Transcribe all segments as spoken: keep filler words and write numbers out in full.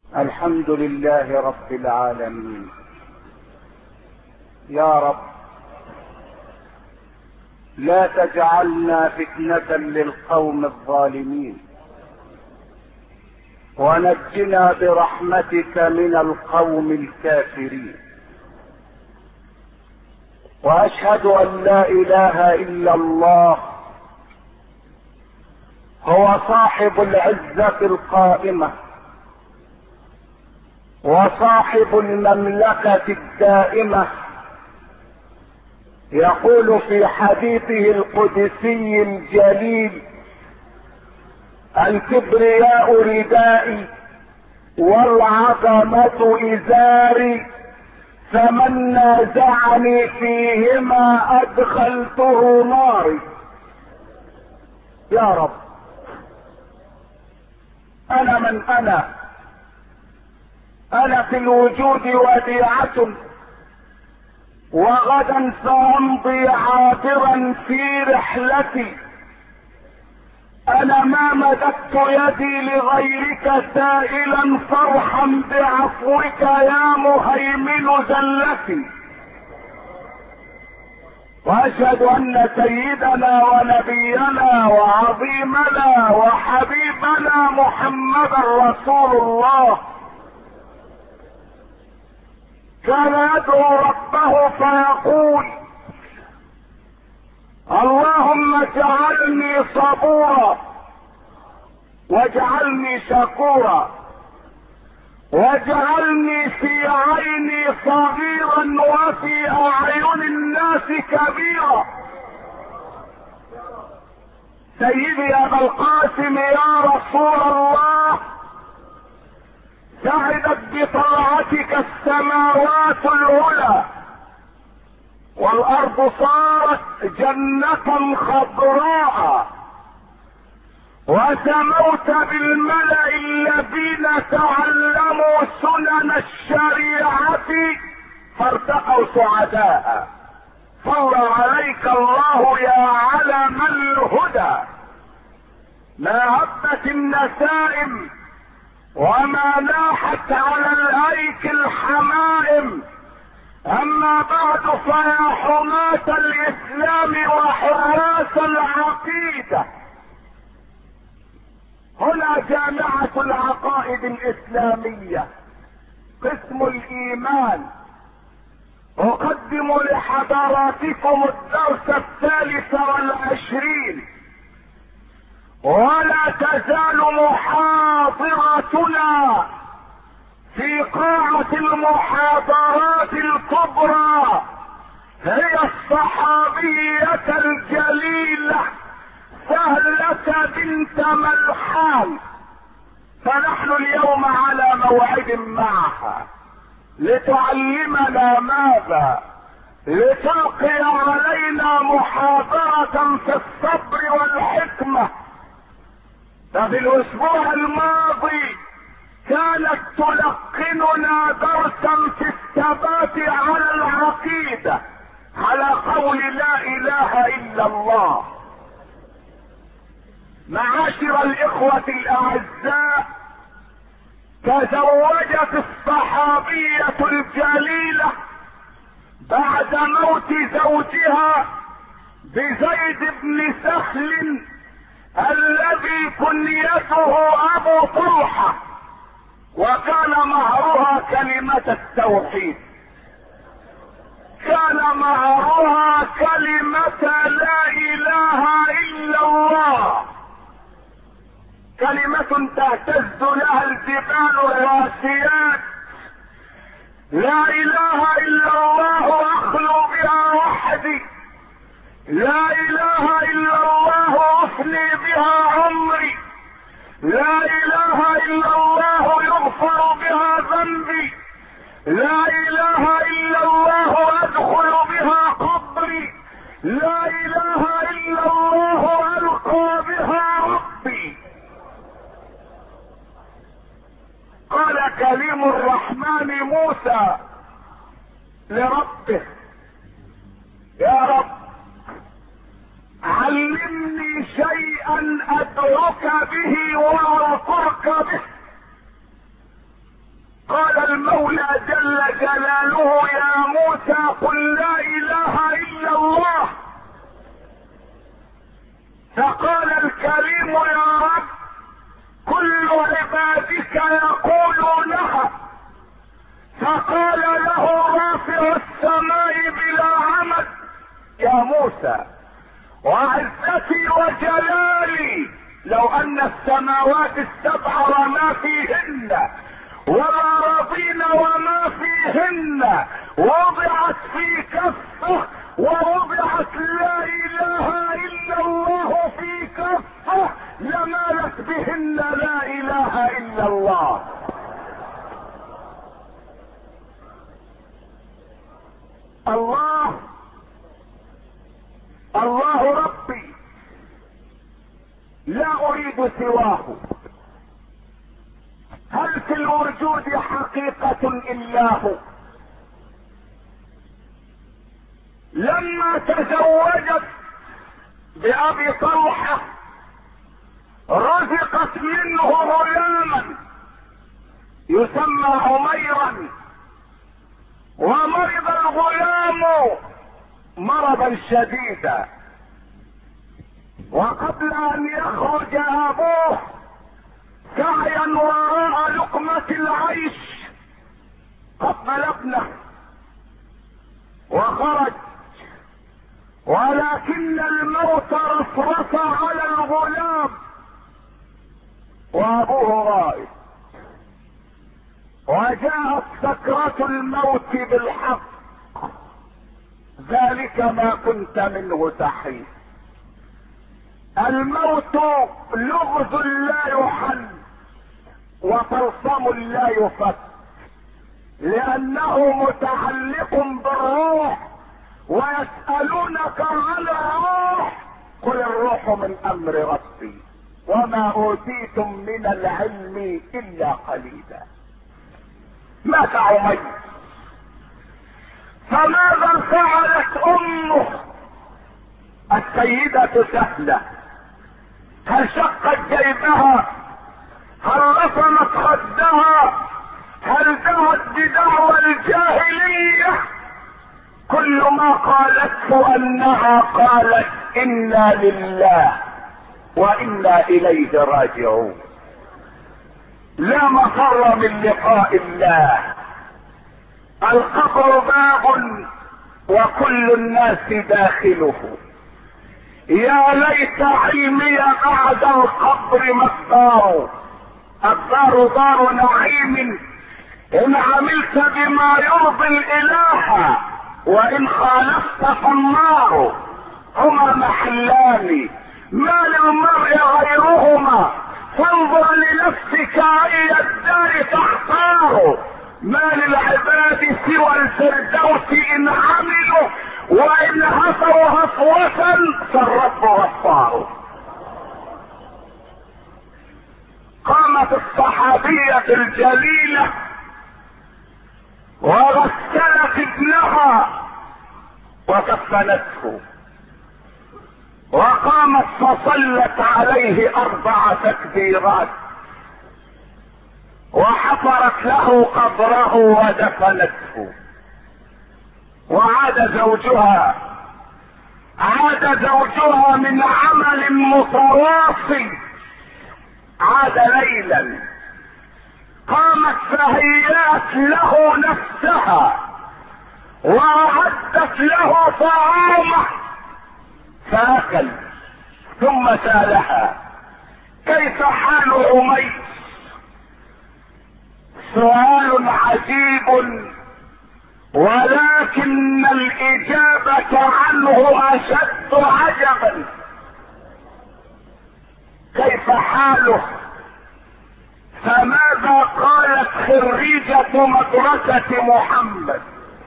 الحمد لله رب العالمين. يا رب لا تجعلنا فتنة للقوم الظالمين، ونجنا برحمتك من القوم الكافرين. واشهد ان لا اله الا الله هو صاحب العزة القائمة وصاحب المملكة الدائمة، يقول في حديثه القدسي الجليل: الكبرياء ردائي والعظمة إزاري، فمن نازعني فيهما أدخلته ناري. يا رب أنا من أنا أنا في الوجود وديعة، وغدا سأمضي عابرا في رحلتي. أنا ما مددت يدي لغيرك سائلا فارحم بعفوك يا مهيمن زلتي. وأشهد أن سيدنا ونبينا وعظيمنا وحبيبنا محمدا رسول الله كان يدعو ربه فيقول: اللهم اجعلني صبورا واجعلني شكورا واجعلني في عيني صغيرا وفي اعين الناس كبيرا. سيدي ابا القاسم يا رسول الله، سعدت بطاعتك السماوات العلى، والارض صارت جنة خضراء، وسموت بالملأ الذين تعلموا سنن الشريعة فارتقوا سعداء. صلى عليك الله يا علم الهدى. ما هبت النسائم وما ناحت على الايك الحمائم، اما بعد فيا حماة الاسلام وحراس العقيدة، هنا جامعة العقائد الاسلامية قسم الايمان. اقدم لحضراتكم الدرس الثالث والعشرين، ولا تزال محاضرتنا في قاعة المحاضرات الكبرى هي الصحابية الجليلة سهلة بنت ملحان. فنحن اليوم على موعد معها لتعلمنا ماذا؟ لتلقي علينا محاضرة في الصبر والحكمة. ففي الاسبوع الماضي كانت تلقننا درسا في الثبات على العقيدة على قول لا اله الا الله. معاشر الاخوة الاعزاء، تزوجت الصحابية الجليلة بعد موت زوجها بزيد بن سهل الذي كنيته ابو طلحة، وكان مهرها كلمة التوحيد. كان مهرها كلمة لا اله الا الله، كلمة تهتز لها الجبال الراسيات. لا اله الا الله اخلو بها وحدي، لا اله الا الله افني بها عمري، لا اله الا الله يغفر بها ذنبي، لا اله الا الله ادخل بها قبري، لا اله الا الله القى بها ربي. قال كليم الرحمن موسى لربه: يا رب علمني شيئا ادعوك به واذكرك به. قال المولى جل جلاله يا موسى قل لا اله الا الله. فقال الكريم يا رب كل عبادك يقولونها. فقال له رافع السماء بلا عمد يا موسى وعزتي وجلالي لو ان السماوات السبع وما فيهن وما رضين وما فيهن وضعت في كفه ووضعت لا اله الا الله في كفه لمالت بهن لا اله الا الله. الله الله ربي لا اريد سواه. هل في الوجود حقيقة الا هو؟ لما تزوجت بأبي طلحة رزقت منه غلاما يسمى عميرا، ومرض الغلام مرضا شديدا، وقبل ان يخرج ابوه سعيا وراء لقمة العيش قبل ابنه وخرج، ولكن الموت رصرص على الغلام وابوه غائب، وجاءت سكرة الموت بالحق. ذلك ما كنت منه تحيد. الموت لغز لا يحل وطلسم لا يفك، لانه متعلق بالروح، ويسألونك عن الروح قل الروح من امر ربي وما اوتيتم من العلم الا قليلا. مات عمير، فماذا فعلت امه السيدة سهلة؟ هل شقت جيبها؟ هل رسمت خدها؟ هل دعت بدعوى الجاهلية؟ كل ما قالته انها قالت انا لله وانا اليه راجعون. لا مفر من لقاء الله. القبر باب وكل الناس داخله. يا ليت علمي بعد القبر ما الدار. الدار دار نعيم ان عملت بما يرضي الاله، وان خالفت فالنار. هما محلان ما للمرء غيرهما، فانظر لنفسك اي الدار تختار. ما للعباد سوى الفردوس ان عملوا، وان هفوا هفوة فالرب غفار. قامت الصحابية الجليلة وغسلت ابنها وكفنته، وقامت فصلت عليه اربع تكبيرات، وحفرت له قبره ودفنته. وعاد زوجها عاد زوجها من عمل متواصل، عاد ليلا، قامت فهيأت له نفسها وأعدت له طعامه فأكل، ثم سألها كيف حال عمير؟ سؤال عجيب، ولكن الإجابة عنه أشد عجبا. كيف حاله؟ فماذا قالت خريجة مدرسة محمد؟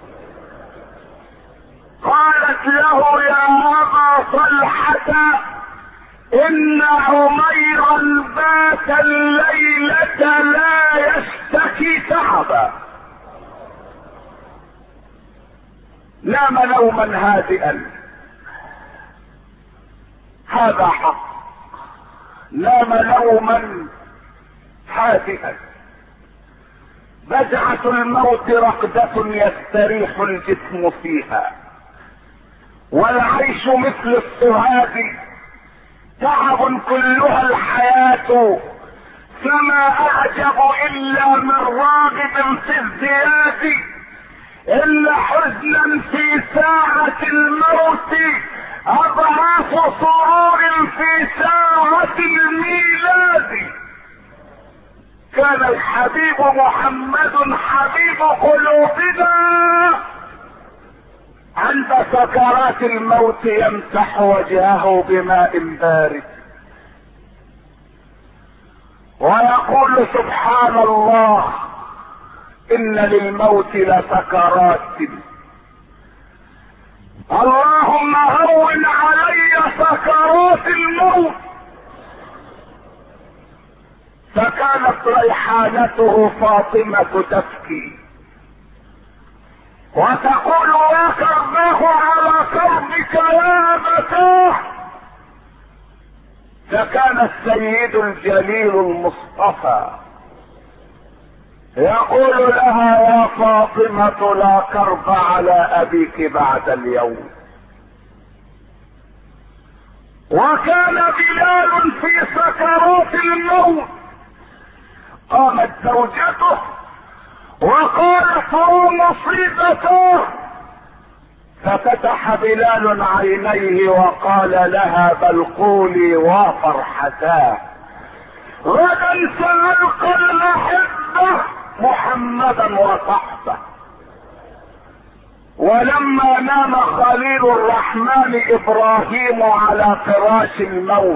قالت له يا أبا طلحة إن عميرا بات الليلة لا يشتكي تعبا، نام نوما هادئا. هذا حق، نام نوما هادئا. بجعة الموت رقدة يستريح الجسم فيها، والعيش مثل الصهاد تعب كلها الحياة، فما اعجب الا من راغب في الزياد، الا حزنا في ساعة الموت اضعاف سرور في ساعة الميلاد. كان الحبيب محمد حبيب قلوبنا عند سكرات الموت يمسح وجهه بماء بارد ويقول سبحان الله ان للموت لسكرات، اللهم هون علي سكرات الموت. فكانت ريحانته فاطمة تبكي وتقول يا كرباه على كربك يا أبتاه. فكان السيد الجليل المصطفى يقول لها يا فاطمة لا كرب على أبيك بعد اليوم. وكان بلال في سكرات الموت، قامت زوجته وقالت هو مصيبته، ففتح بلال عينيه وقال لها بل قولي وفرحتاه غدا سنلقى الأحبة محمدا وصحبه. ولما نام خليل الرحمن ابراهيم على فراش الموت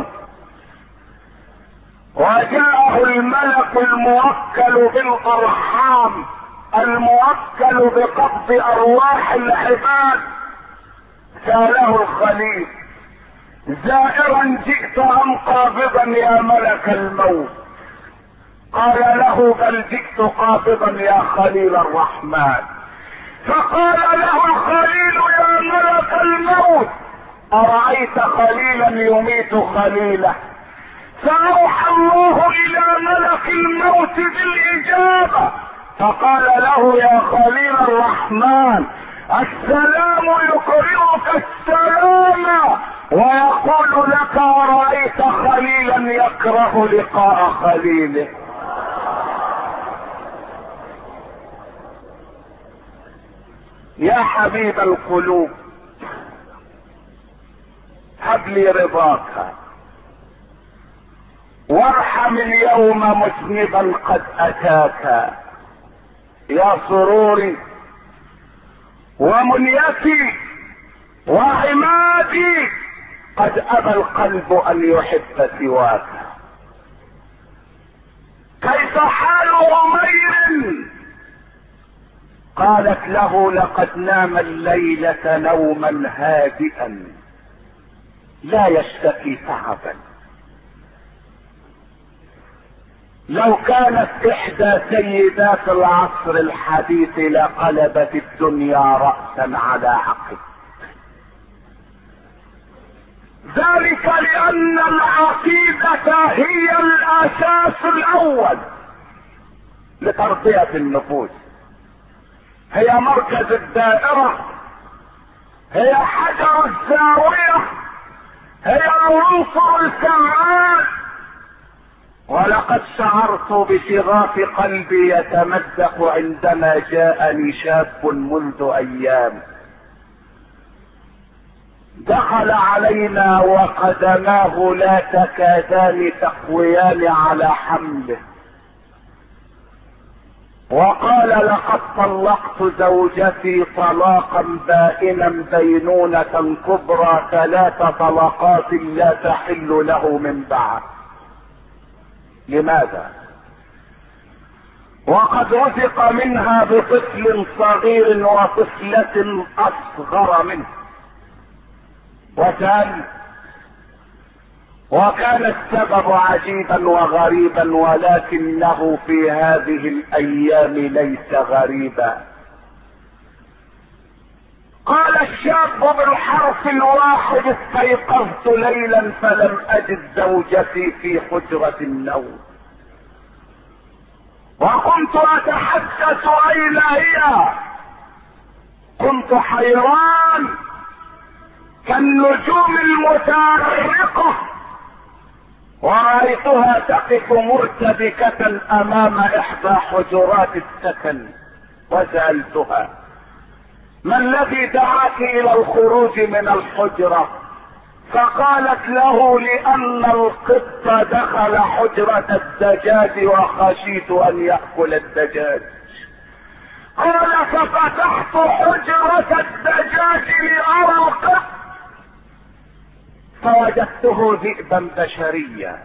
وجاءه الملك الموكل بالارحام الموكل بقبض ارواح العباد، سأله الخليل زائرا جئت ام قابضا يا ملك الموت؟ قال له بل جئت قابضا يا خليل الرحمن. فقال له خليل يا ملك الموت أرأيت خليلا يميت خليله؟ فأوحى الله إلى ملك الموت بالإجابة فقال له يا خليل الرحمن السلام يقرئك السلام ويقول لك أرأيت خليلا يكره لقاء خليله. يا حبيب القلوب هب لي رضاك وارحم اليوم مذنبا قد اتاك. يا سروري ومنيتي وعمادي قد ابى القلب ان يحب سواك. كيف حال عمير؟ قالت له لقد نام الليلة نوما هادئا لا يشتكي تعبا. لو كانت احدى سيدات العصر الحديث لقلبت الدنيا رأسا على عقب، ذلك لان العقيدة هي الاساس الاول لتربية النفوس، هي مركز الدائرة، هي حجر الزاوية، هي العنصر الفعال. ولقد شعرت بشغاف قلبي يتمزق عندما جاءني شاب منذ ايام دخل علينا وقدماه لا تكادان تقويان على حمله، وقال لقد طلقت زوجتي طلاقا بائنا بينونة كبرى ثلاث طلقات لا تحل له من بعد. لماذا؟ وقد رزق منها بطفل صغير وطفلة اصغر منه. وكان وكان السبب عجيبا وغريبا ولكنه في هذه الايام ليس غريبا. قال الشاب بالحرف الواحد استيقظت ليلا فلم اجد زوجتي في حجرة النوم، وكنت اتحدث السيدة اين هي؟ كنت حيران كالنجوم المتارقة، ورأيتها تقف مرتبكة امام احدى حجرات السكن، وسألتها: ما الذي دعاك الى الخروج من الحجرة؟ فقالت له: لان القط دخل حجرة الدجاج وخشيت ان يأكل الدجاج. قال: ففتحت حجرة الدجاج لأرى القط فوجدته ذئبا بشريا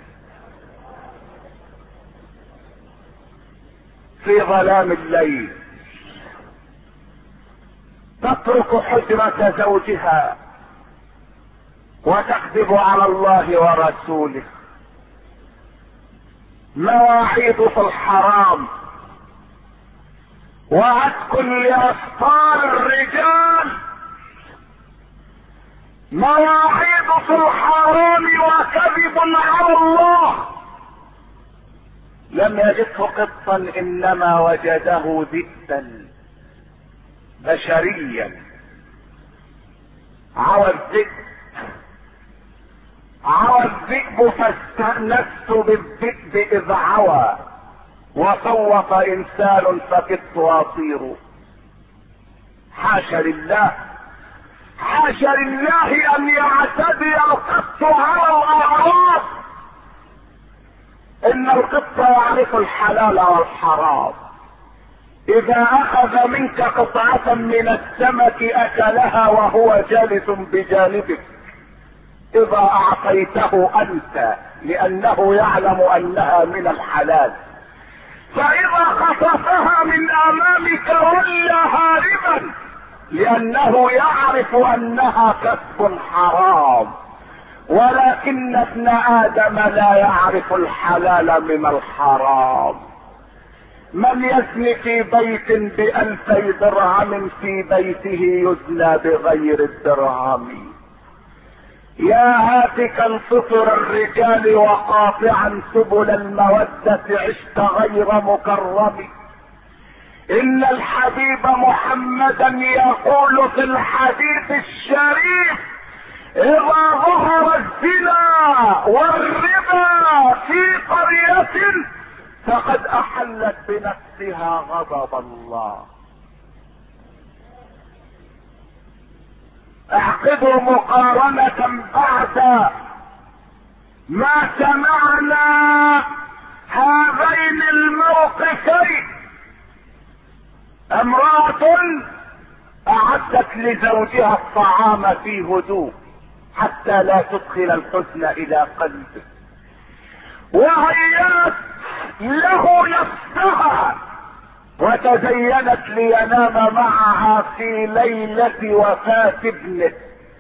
في ظلام الليل تترك حجرة زوجها وتكذب على الله ورسوله. مواعيد في الحرام، وعتق لأسطار الرجال، مواعيد في الحرام وكذب على الله. لم يجده قطا انما وجده ذئبا بشريا. عوى الذئب عوى الذئب فاستأنست بالذئب اذ عوى، وصوت انسان فكدت اطير. حاشا لله حاشا لله ان يعتدي القط على الاعراض. ان القط يعرف الحلال والحرام. اذا اخذ منك قطعة من السمك اكلها وهو جالس بجانبك اذا اعطيته انت، لانه يعلم انها من الحلال. فاذا خطفها من امامك ولى هاربا، لانه يعرف انها كسب حرام. ولكن ابن ادم لا يعرف الحلال من الحرام. من يزني في بيت بألفي درهم في بيته يزنى بغير الدرهم. يا هاتكا سطر الرجال وقاطعا سبل المودة عشت غير مكرم. ان الحبيب محمدا يقول في الحديث الشريف: اذا ظهر الزنا والربا في قرية فقد احلت بنفسها غضب الله. اعقدوا مقارنة بعد ما سمعنا هذين الموقفين. امرأة اعدت لزوجها الطعام في هدوء حتى لا تدخل الحزن الى قلبه، وهيأت له نفسها وتزينت لينام معها في ليلة وفاة ابنه،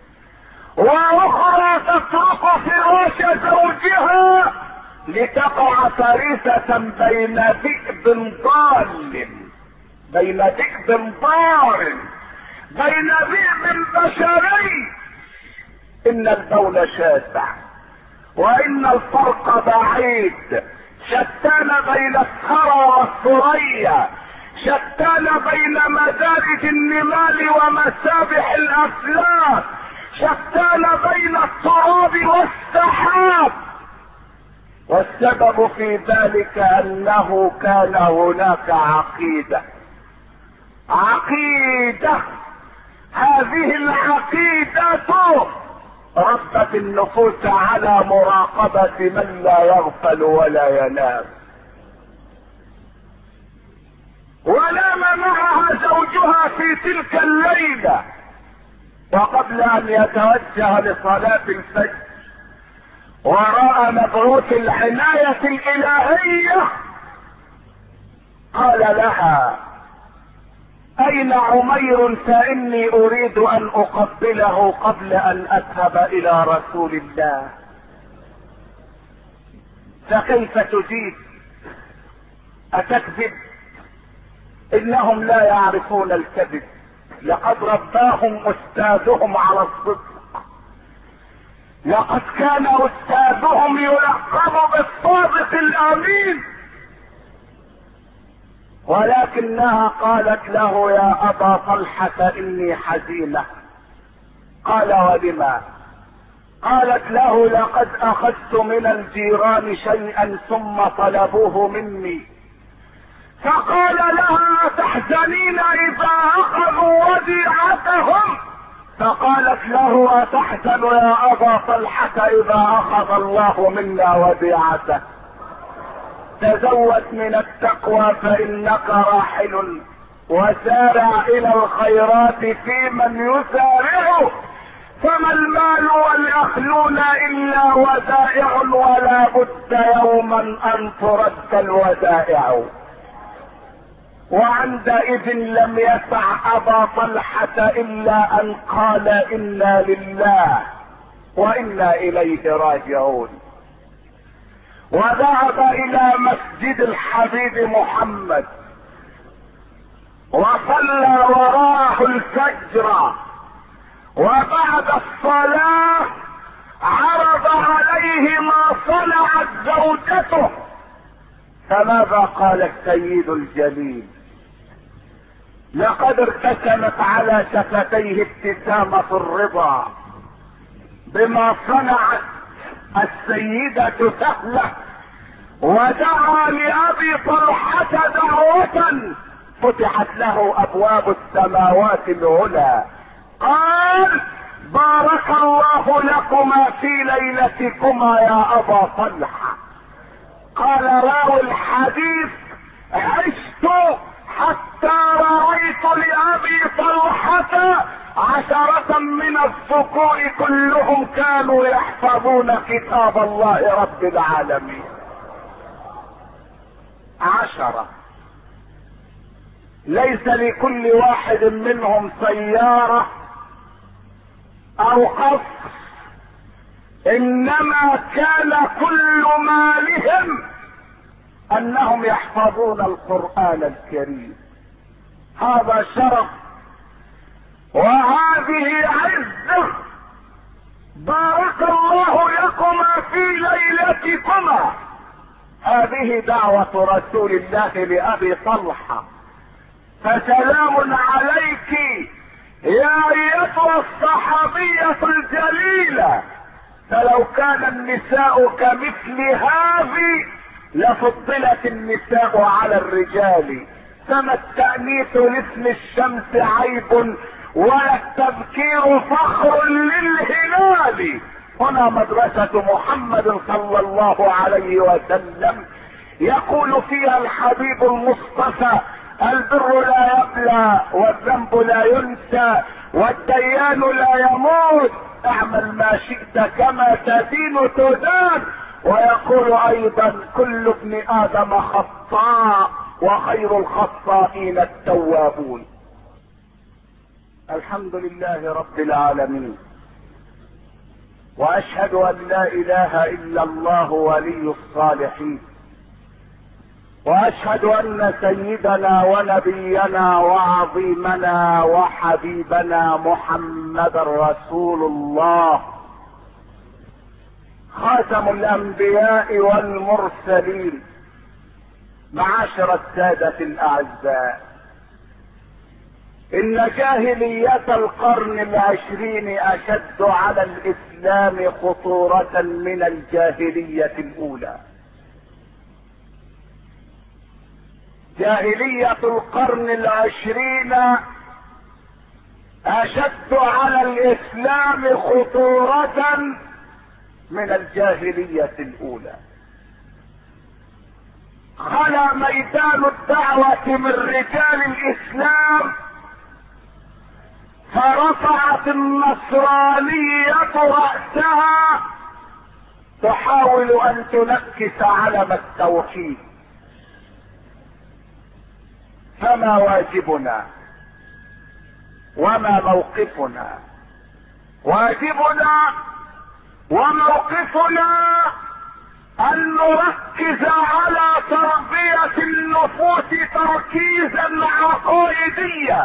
واخرى تترك فراش زوجها لتقع فريسة بين ذئب ضال بين ذئب ضار بين ذئب بشري. ان البول شاسع وان الفرق بعيد، شتان بين الثرى والثريا، شتان بين مدارج النمال ومسابح الافلاك، شتان بين التراب والسحاب. والسبب في ذلك انه كان هناك عقيدة عقيدة هذه العقيدة ربت النفوس على مراقبة من لا يغفل ولا ينام. ونام معها زوجها في تلك الليلة، وقبل ان يتوجه لصلاة الفجر وراء مبعوث العناية الالهية قال لها: اين عمير؟ فاني اريد ان اقبله قبل ان اذهب الى رسول الله. فكيف تجيب؟ اتكذب؟ انهم لا يعرفون الكذب، لقد رباهم استاذهم على الصدق. لقد كان استاذهم يلقب بالصادق الامين. ولكنها قالت له: يا ابا طلحة اني حزينة. قال: ولما؟ قالت له: لقد اخذت من الجيران شيئا ثم طلبوه مني. فقال لها: تحزنين اذا اخذوا وديعتهم؟ فقالت له: اتحزن يا ابا طلحة اذا اخذ الله منا وديعته؟ تزود من التقوى فانك راحل، وسارع الى الخيرات في من يسارع، فما المال والاهلون الا ودائع، ولا بد يوما ان ترد الودائع. وعندئذ لم يسع ابا طلحة الا ان قال: انا لله وانا اليه راجعون. وذهب الى مسجد الحبيب محمد وصلى وراءه الفجر، وبعد الصلاة عرض عليه ما صنعت زوجته. فماذا قال السيد الجليل؟ لقد ارتسمت على شفتيه ابتسامة الرضا بما صنعت السيدة سهلة، ودعا لأبي طلحة دعوة فتحت له أبواب السماوات العلى. قال: بارك الله لكما في ليلتكما يا أبا طلحة. قال راوي الحديث: عشت حتى رأيت لأبي طلحة عشرة من الذكور كلهم كانوا يحفظون كتاب الله رب العالمين. عشرة، ليس لكل واحد منهم سيارة او قصر، انما كان كل مالهم انهم يحفظون القرآن الكريم. هذا شرف وهذه عزة. بارك الله لكما في ليلتكما. هذه دعوة رسول الله لأبي طلحة. فسلام عليك يا ايتها الصحابية الجليلة. فلو كان النساء كمثل هذه لفضلت النساء على الرجال. فما التأنيث لاسم الشمس عيب، ولا التذكير فخر للهلال. هنا مدرسة محمد صلى الله عليه وسلم يقول فيها الحبيب المصطفى: البر لا يبلى، والذنب لا ينسى، والديان لا يموت، اعمل ما شئت كما تدين تدان. ويقول ايضا: كل ابن ادم خطاء، وخير الخطائين التوابون. الحمد لله رب العالمين، واشهد ان لا اله الا الله ولي الصالحين، واشهد ان سيدنا ونبينا وعظيمنا وحبيبنا محمد رسول الله، خاتم الانبياء والمرسلين. معاشر السادة الاعزاء، ان جاهلية القرن العشرين اشد على الاسلام خطورة من الجاهلية الاولى. جاهلية القرن العشرين اشد على الاسلام خطورة من الجاهلية الاولى. خلا ميدان الدعوة من رجال الاسلام، فرفعت النصرانية رأسها تحاول ان تنكس علم التوحيد. فما واجبنا وما موقفنا؟ واجبنا وموقفنا ان نركز على تربية النفوس تركيزا عقائديا.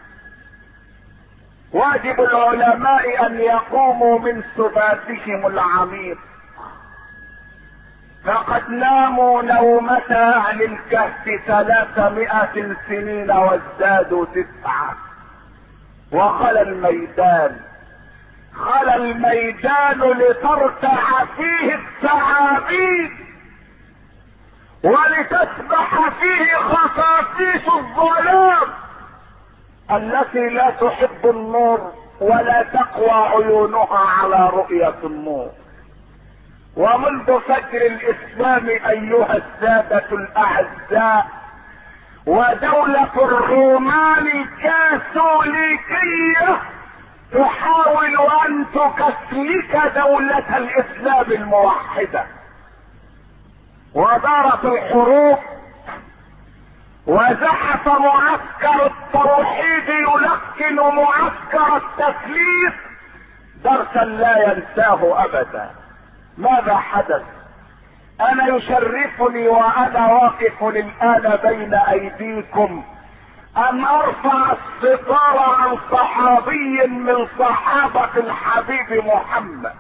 واجب العلماء ان يقوموا من سباتهم العميق فقد ناموا نومة اهل الكهف ثلاثمائة سنين وازدادوا تسعة، وخلى الميدان، خلى الميدان لترتع فيه الثعابين ولتسبح فيه خفافيش الظلام التي لا تحب النور ولا تقوى عيونها على رؤية النور. ومنذ فجر الاسلام ايها السادة الاعزاء، ودولة الرومان الكاثوليكية تحاول ان تكسلك دولة الاسلام الموحدة، ودارت الحروب، وزحف معسكر التوحيد يلقن معسكر التثليث درسا لا ينساه ابدا. ماذا حدث؟ انا يشرفني وانا واقف الان بين ايديكم ان ارفع الستار عن صحابي من صحابة الحبيب محمد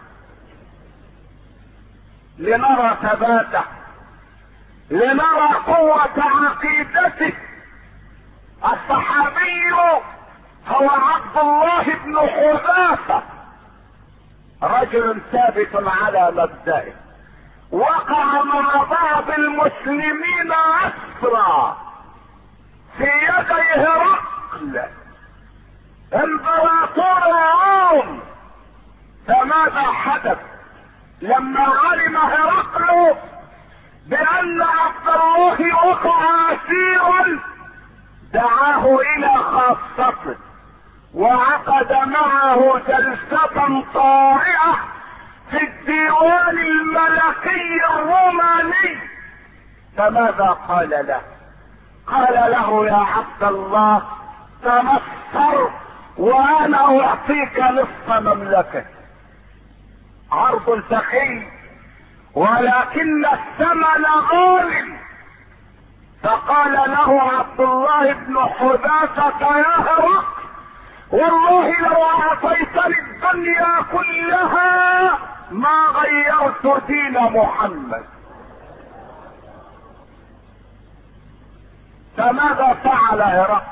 لنرى ثباته، لنرى قوة عقيدته. الصحابي هو عبد الله بن حذافة، رجل ثابت على مبدئه، وقع مع بعض المسلمين اسرى في يدي هرقل امبراطور الروم. فماذا حدث لما علم هرقل بان عبد الله وقع اسيرا؟ دعاه الى خاصته وعقد معه جلسة طارئة في الديوان الملكي الروماني. فماذا قال له؟ قال له: يا عبد الله تمسر وانا اعطيك نصف مملكة. عرض سخي ولكن الثمن غالي. فقال له عبد الله بن حذافة: يا هرقل، والله لو اعطيتني الدنيا كلها ما غيرت دين محمد. فماذا فعل هرقل؟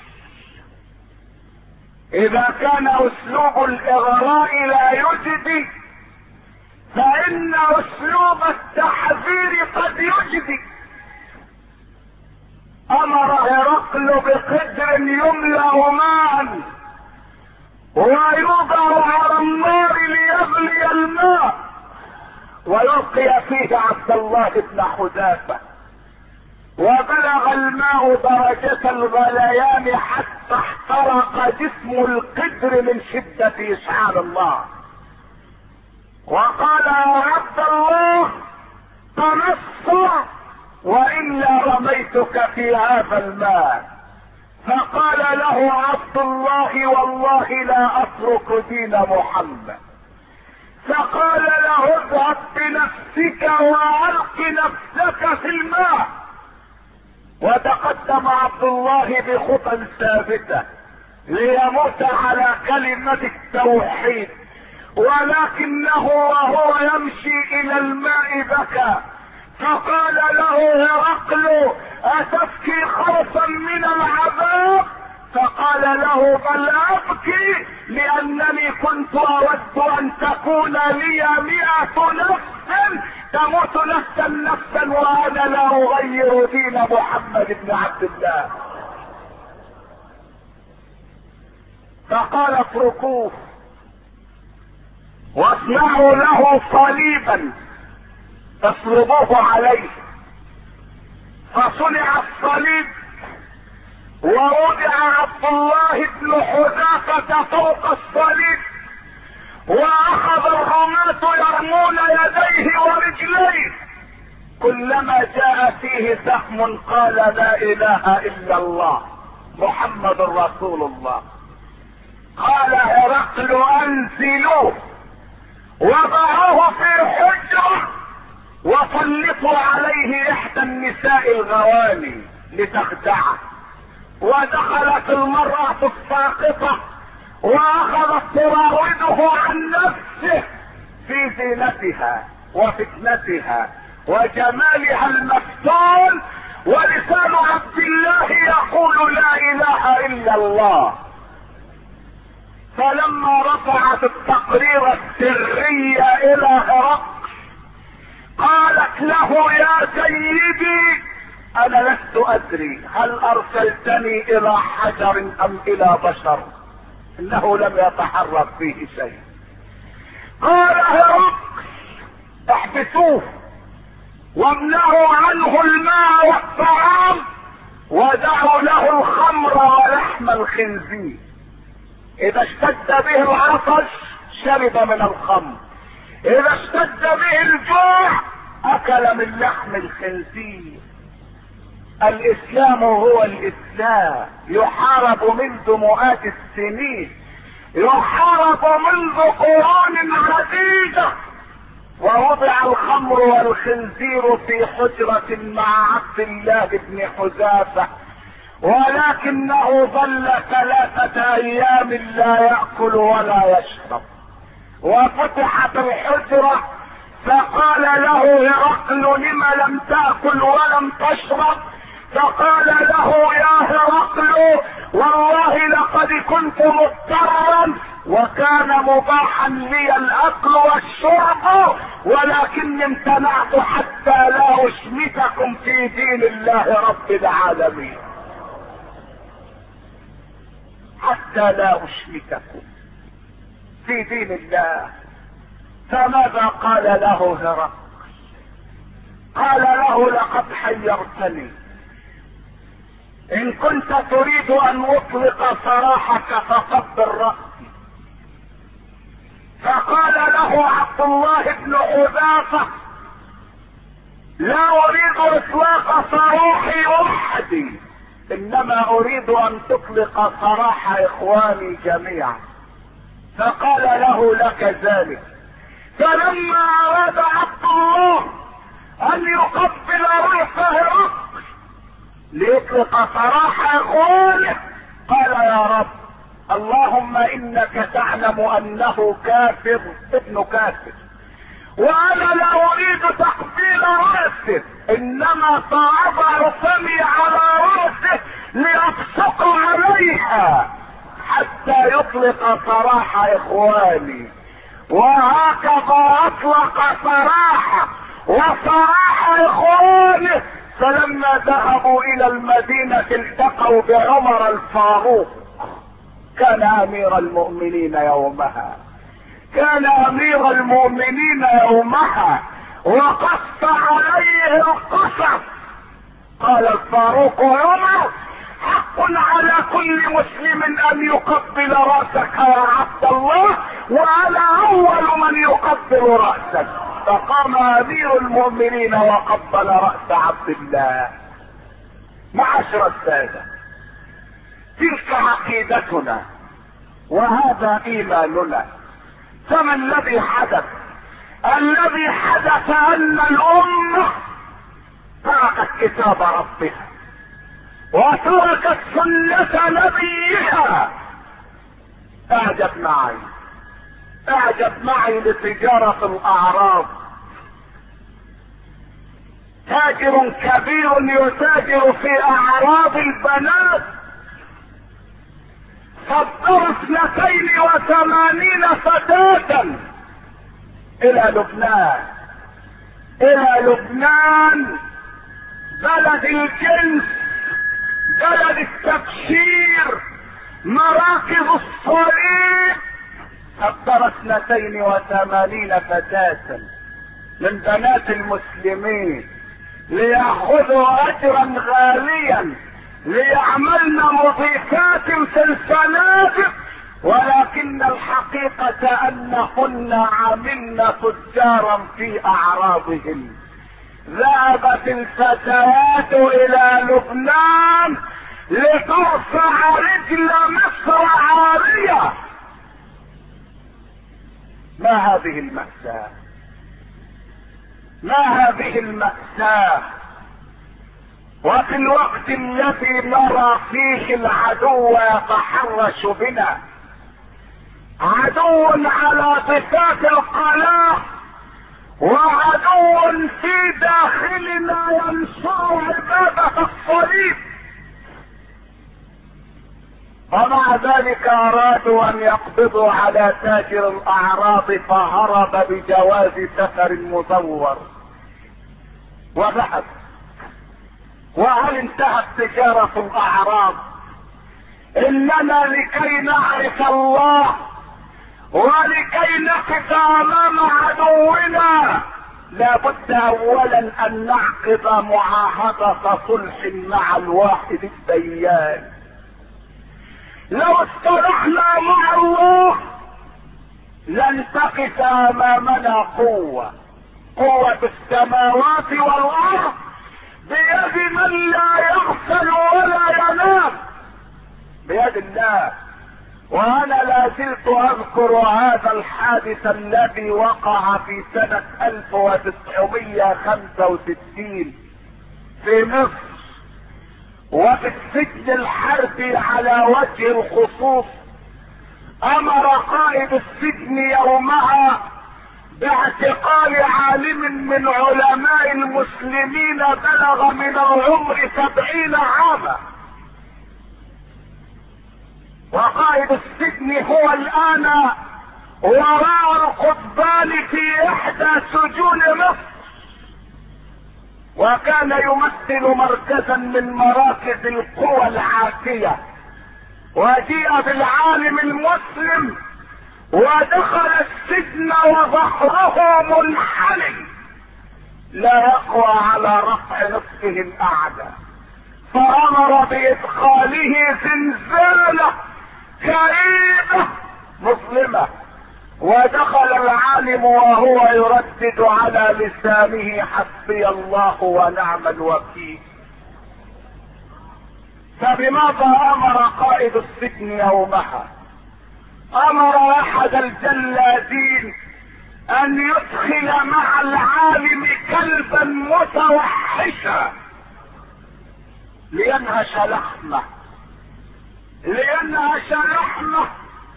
اذا كان اسلوب الاغراء لا يجدي، فان اسلوب التحذير قد يجدي. امر هرقل بقدر يملأ ماء ويوضع على النار ليغلي الماء ويلقي فيه عبد الله بن حذافة، وبلغ الماء درجة الغليان حتى احترق جسم القدر من شدة اشعال الله. وقال: يا عبد الله تنصر والا رميتك في هذا الماء. فقال له عبد الله: والله لا اترك دين محمد. فقال له: اذهب بنفسك والق نفسك في الماء. وتقدم عبد الله بخطى ثابته ليموت على كلمة التوحيد، ولكنه وهو يمشي الى الماء بكى. فقال له هرقل: اتبكي خوفا من العذاب؟ فقال له: بل ابكي لانني كنت اود ان تكون لي مئة نفس تموت نفسا نفسا وانا لا اغير دين محمد بن عبد الله. فقال: اتركوه واصنعوا له صليبا اصلبوه عليه. فصنع الصليب ووضع عبد الله بن حذافة فوق الصليب، واخذ الرماة يرمون يديه ورجليه. كلما جاء فيه سهم قال: لا اله الا الله محمد رسول الله. قال هرقل: انزلوه وضعوه في حجرة وسلطوا عليه احدى النساء الغواني لتخدعه. ودخلت المرأة الساقطة واخذت تراوده عن نفسه في زينتها وفتنتها وجمالها المفتون، ولسان عبد الله يقول لا اله الا الله. فلما رفعت التقرير السري الى هرقل قالت له يا سيدي انا لست ادري هل ارسلتني الى حجر ام الى بشر، انه لم يتحرك فيه شيء. قال هرقل احبسوه وامنعوا عنه الماء والطعام ودعوا له الخمر ولحم الخنزير، اذا اشتد به العطش شرب من الخمر، اذا اشتد به الجوع اكل من لحم الخنزير. الاسلام هو الاسلام، يحارب منذ مئات السنين، يحارب منذ قرون عديدة، ووضع الخمر والخنزير في حجرة مع عبد الله بن حذافة، ولكنه ظل ثلاثة ايام لا يأكل ولا يشرب. وفتحت الحجرة فقال له هرقل لم لم تأكل ولم تشرب؟ فقال له يا هرقل والله لقد كنت مضطرا وكان مباحا لي الاكل والشرب، ولكني امتنعت حتى لا اشمتكم في دين الله رب العالمين، حتى لا اشمتكم في دين الله. فماذا قال له هرقل؟ قال له لقد حيرتني، ان كنت تريد ان اطلق سراحك فقبل رأسي. فقال له عبد الله بن حذافة لا اريد اطلاق سراحي وحدي، انما اريد ان تطلق سراح اخواني جميعا. فقال له لك ذلك. فلما اراد عبد الله ان يقبل رأس هرقل ليطلق سراح اخوانه قال يا رب اللهم انك تعلم انه كافر ابن كافر، وانا لا اريد تقبيل رأسه، انما ساضع فمي على رأسه لابصق عليها حتى يطلق سراح اخواني. وهكذا اطلق سراحه وسراح اخوانه. فلما ذهبوا الى المدينة التقوا بعمر الفاروق، كان امير المؤمنين يومها، كان امير المؤمنين يومها وقص عليه القصص. قال الفاروق عمر حق على كل مسلم ان يقبل رأسك يا عبد الله، وانا اول من يقبل رأسك. فقام امير المؤمنين وقبل رأس عبد الله. معاشر السادة، تلك عقيدتنا وهذا ايماننا. فما الذي حدث؟ الذي حدث ان الامة تركت كتاب ربها وتركت سنة نبيها. اعجب معي اعجب معي لتجارة الاعراض. تاجر كبير يتاجر في اعراض البنات صدر اثنتين وثمانين فتاة الى لبنان، الى لبنان بلد الجنس، بلد التبشير، مراكز الصليب. صدر اثنتين وثمانين فتاة من بنات المسلمين ليأخذوا اجرا غاليا ليعملن مضيفات في الفنادق، ولكن الحقيقة انهن عملن تجارا في اعراضهم. ذهبت الفتيات الى لبنان لترفع رجل مصر عارية. ما هذه المأساة؟ ما هذه المأساة؟ وفي الوقت الذي نرى فيه العدو يتحرش بنا، عدو على صفات القناة وعدو في داخلنا ينشر عبادة الصليب، ومع ذلك ارادوا ان يقبضوا على تاجر الاعراض فهرب بجواز سفر مزور وذهب. وهل انتهت تجارة الاعراض؟ اننا لكي نعرف الله ولكي نقف امام عدونا لابد اولا ان نعقد معاهدة صلح مع الواحد الديان. لو اصطلحنا مع الله لن تقف امامنا قوة، قوة السماوات والارض بيد من لا يغفل ولا ينام، بيد الله. وانا لا زلت اذكر هذا الحادث الذي وقع في سنة الف وتسعمائة وخمسة وستين في مصر، وفي السجن الحربي على وجه الخصوص امر قائد السجن يومها باعتقال عالم من علماء المسلمين بلغ من العمر سبعين عاما. وقائد السجن هو الان وراء القضبان في احدى سجون مصر، وكان يمثل مركزا من مراكز القوى العاتية. وجيء بالعالم المسلم ودخل السجن وظهره منحني لا يقوى على رفع نصفه الاعلى، فامر بادخاله زنزانة كئيبة مظلمة. ودخل العالم وهو يردد على لسانه حسبي الله ونعم الوكيل. فبماذا امر قائد السجن يومها؟ امر احد الجلادين ان يدخل مع العالم كلبا متوحشا لينهش لحمه لينهش لحمه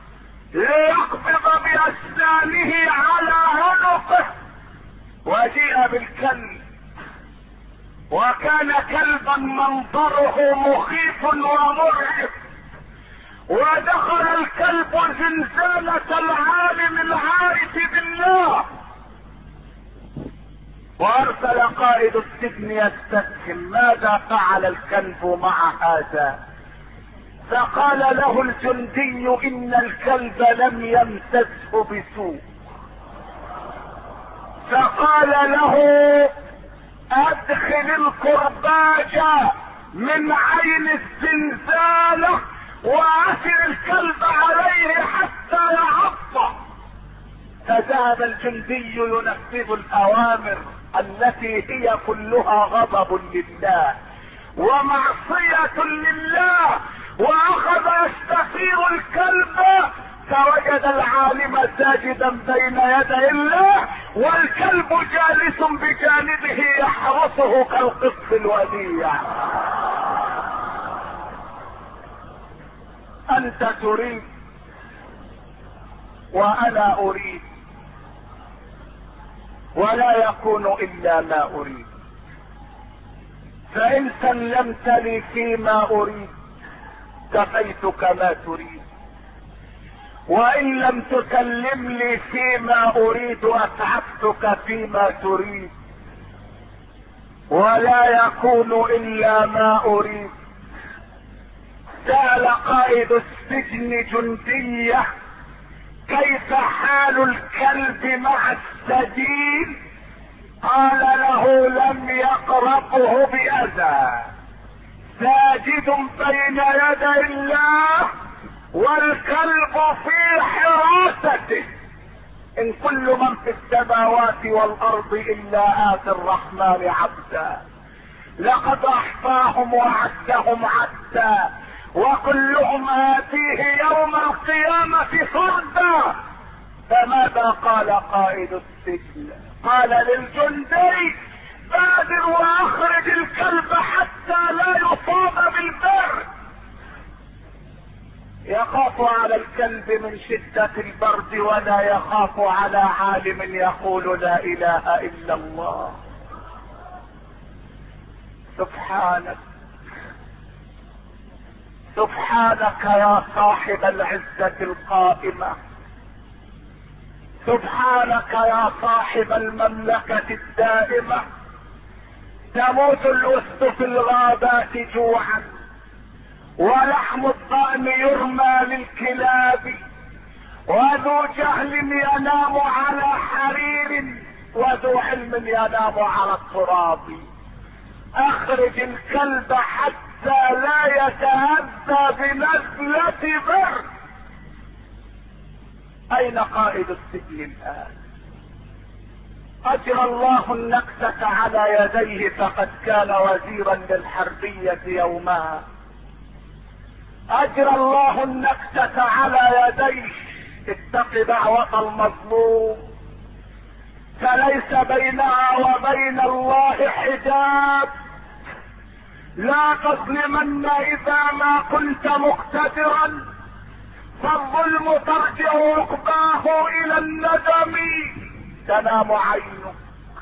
ليقبض بأسنانه على عنقه. وجيء بالكلب، وكان كلبا منظره مخيف ومرعب. ودخل الكلب زنزانة العالم العارف بالله، وارسل قائد السجن يستفهم ماذا فعل الكلب مع هذا. فقال له الجندي ان الكلب لم يمسسه بسوء. فقال له ادخل الكرباج من عين الزنزانة واثر الكلب عليه حتى يعضه. فذهب الجندي ينفذ الاوامر التي هي كلها غضب لله ومعصية لله، واخذ يستثير الكلب فوجد العالم ساجدا بين يدي الله والكلب جالس بجانبه يحرسه كالقط الوديع. انت تريد وانا اريد، ولا يكون الا ما اريد. فان سلمت لي فيما اريد كفيتك ما تريد، وان لم تسلم لي فيما اريد اتعبتك فيما تريد، ولا يكون الا ما اريد. سأل قائد السجن جندية كيف حال الكلب مع السجين؟ قال له لم يقربه بأذى، ساجد بين يدي الله والكلب في حراسته. ان كل من في السماوات والارض الا اتي الرحمن عبدا، لقد احصاهم وعدهم عدا وكلهم اتيه يوم القيامة فردا. فماذا قال قائد السجن؟ قال للجندي بادر واخرج الكلب حتى لا يصاب بالبرد. يخاف على الكلب من شدة البرد ولا يخاف على عالم يقول لا اله الا الله. سبحانك سبحانك يا صاحب العزة القائمة، سبحانك يا صاحب المملكة الدائمة. تموت الاسد في الغابات جوعا، ولحم الضأن يرمى للكلاب، وذو جهل ينام على حرير، وذو علم ينام على التراب. اخرج الكلب حتى لا يتأذى بنزلة برد. اين قائد السجن الان؟ اجرى الله النكسة على يديه، فقد كان وزيرا للحربية يومها. اجرى الله النكسة على يديه. اتق دعوة المظلوم، فليس بينها وبين الله حجاب. لا تظلمن اذا ما كنت مقتدرا، فالظلم ترجع عقباه الى الندم. تنام عينك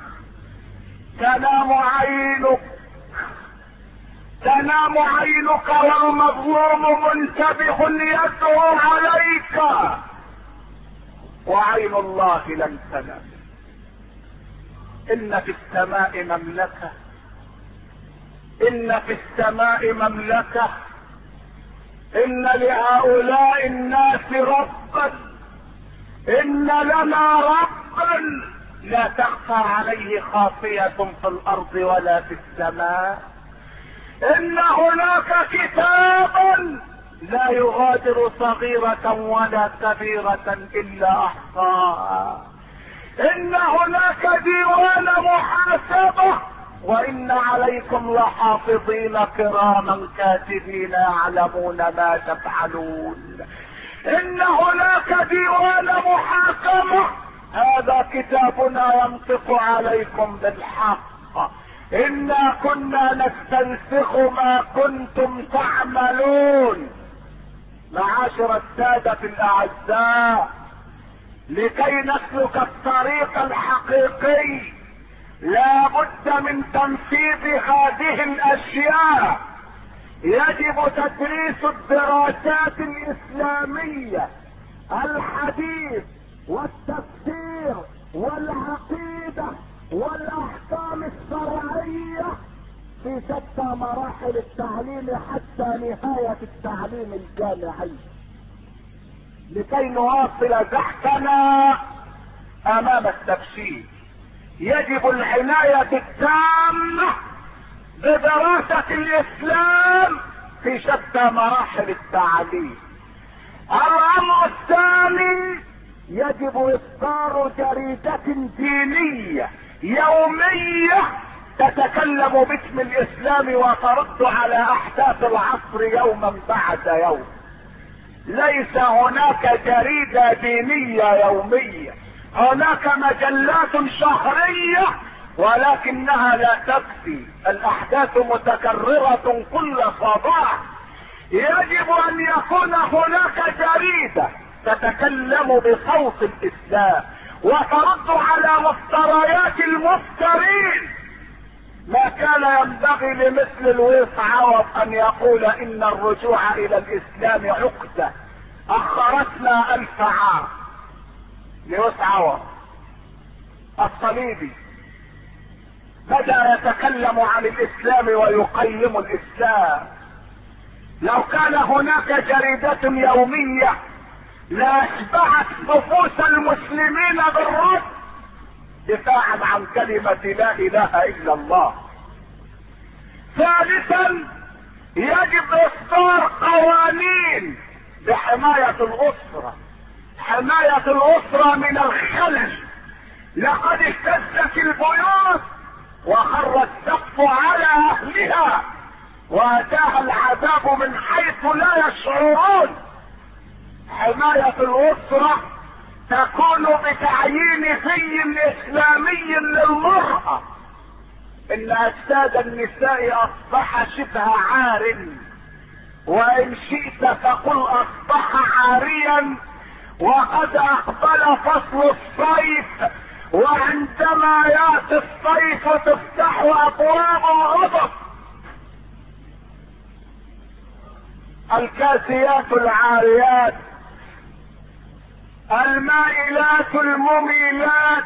تنام عينك تنام عينك والمظلوم منتبه يدعو عليك، وعين الله لم تنم. ان في السماء مملكة ان في السماء مملكة ان لهؤلاء الناس ربا، ان لنا ربا لا تخفى عليه خافية في الارض ولا في السماء. ان هناك كتابا لا يغادر صغيرة ولا كبيرة الا احصاها. ان هناك ديوان محاسبة، وان عليكم لحافظين كراما كاتبين يعلمون ما تفعلون. ان هناك ديوان محاكمة، هذا كتابنا ينطق عليكم بالحق. انا كنا نستنسخ ما كنتم تعملون. معاشر السادة الاعزاء، لكي نسلك الطريق الحقيقي لا بد من تنفيذ هذه الاشياء. يجب تدريس الدراسات الاسلامية، الحديث والتفسير والعقيدة والاحكام الشرعية في شتى مراحل التعليم حتى نهاية التعليم الجامعي، لكي نواصل زحفنا امام التبشير. يجب العناية التامة بدراسة الاسلام في شتى مراحل التعليم. الامر الثاني، يجب اصدار جريدة دينية يومية تتكلم باسم الاسلام وترد على احداث العصر يوما بعد يوم. ليس هناك جريدة دينية يومية، هناك مجلات شهرية ولكنها لا تكفي، الاحداث متكررة كل صباح. يجب ان يكون هناك جريدة تتكلم بصوت الاسلام وترد على مفتريات المفترين. ما كان ينبغي لمثل لويس عوض ان يقول ان الرجوع الى الاسلام عقدة اخرتنا الف عام. لويس عوض الصليبي بدأ يتكلم عن الاسلام ويقيم الاسلام. لو كان هناك جريدة يومية لاشبعت نفوس المسلمين بالرد دفاعا عن كلمة لا اله الا الله. ثالثا، يجب اصدار قوانين بحماية الاسرة، حماية الاسرة من الخلل. لقد اهتزت البيوت وخر السقف على اهلها واتاها العذاب من حيث لا يشعرون. حماية الاسرة تكون بتعيين في اسلامي للمرأة. ان اجساد النساء اصبح شبه عار، وان شئت فقل اصبح حاليا وقد اقبل فصل الصيف، وعندما ياتي الصيف تفتح ابواب الغضب. الكاسيات العاريات، المائلات المميلات،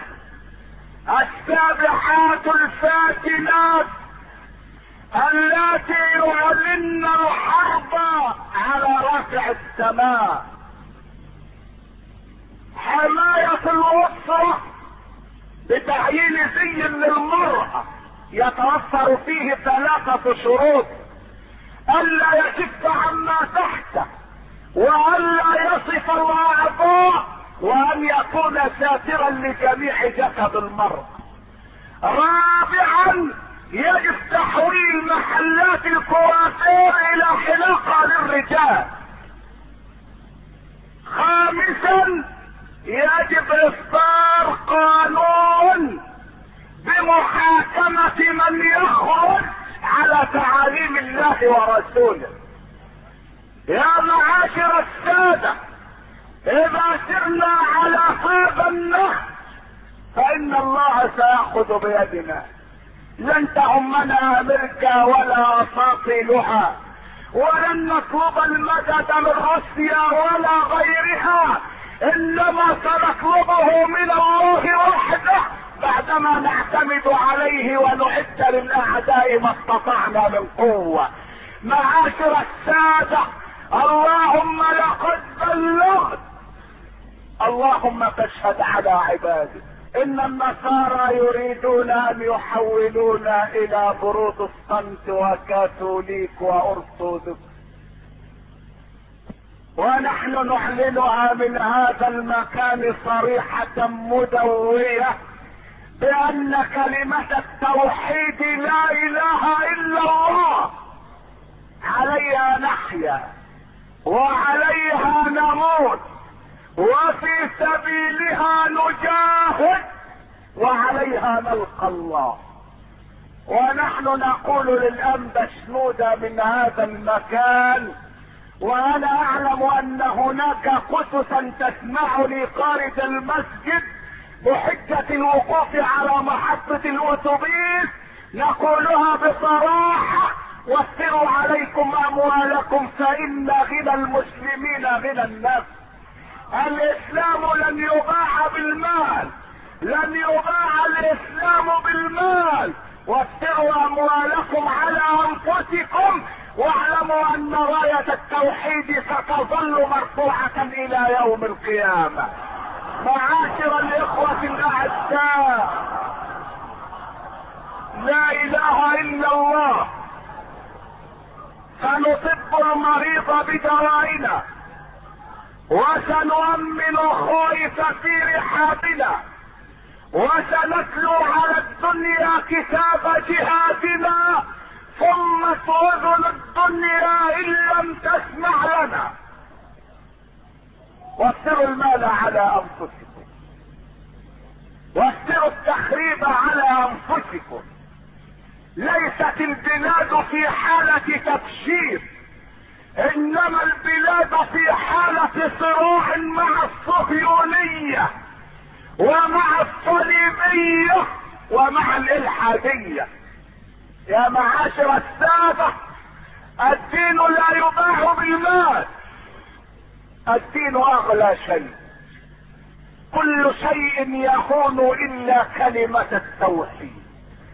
السابحات الفاتنات، اللاتي يعلن الحرب على رافع السماء. حماية الأسرة بتعيين زي للمرأة يتوفر فيه ثلاثة شروط: ألا يكف عما تحته، وألا يصف الأعضاء، وأن يكون ساترا لجميع جسد المرأة. رابعا يجب تحويل محلات الكوافير إلى حلاقة للرجال. خامسا يجب إصدار قانون بمحاكمة من يخرج على تعاليم الله ورسوله. يا معاشر السادة، إذا سرنا على هذا النهج فإن الله سيأخذ بيدنا. لن تهمنا أمريكا ولا أساطيلها، ولن نطلب المدد من روسيا ولا غيرها، إنما سنطلبه من الله وحده بعدما نعتمد عليه ونعد للأعداء ما استطعنا من قوة. معاشر السادة، اللهم لقد بلغت، اللهم تشهد على عبادك. ان النصارى يريدون ان يحولونا الى بروتستانت وكاثوليك وارثوذكس، ونحن نعلنها من هذا المكان صريحة مدوية بان كلمة التوحيد لا اله الا الله عليها نحيا وعليها نموت، وفي سبيلها نجاهد وعليها نلقى الله. ونحن نقول للأنبا شنودة من هذا المكان، وانا اعلم ان هناك قسسا تسمعني خارج المسجد بحجة الوقوف على محطة الاتوبيس، نقولها بصراحة: وفروا عليكم اموالكم فان غنى المسلمين غنى الناس. الاسلام لن يباع بالمال، لن يباع الاسلام بالمال. وفروا اموالكم على انفسكم، واعلموا ان راية التوحيد ستظل مرفوعة الى يوم القيامة. معاشر الاخوة الاعزاء، لا اله الا الله. سنطب المريض بدوائنا، وسنؤمن الخائف في رحابنا، وسنتلو على الدنيا كتاب جهادنا، ثم تؤذن الدنيا ان لم تسمع لنا. وفروا المال على انفسكم، وفروا التخريب على انفسكم. ليست البلاد في حالة تبشير، انما البلاد في حالة صراع مع الصهيونية ومع الصليبية ومع الالحادية. يا معاشر السادة، الدين لا يباع بالمال، الدين اغلى شيء. كل شيء يهون الا كلمة التوحيد،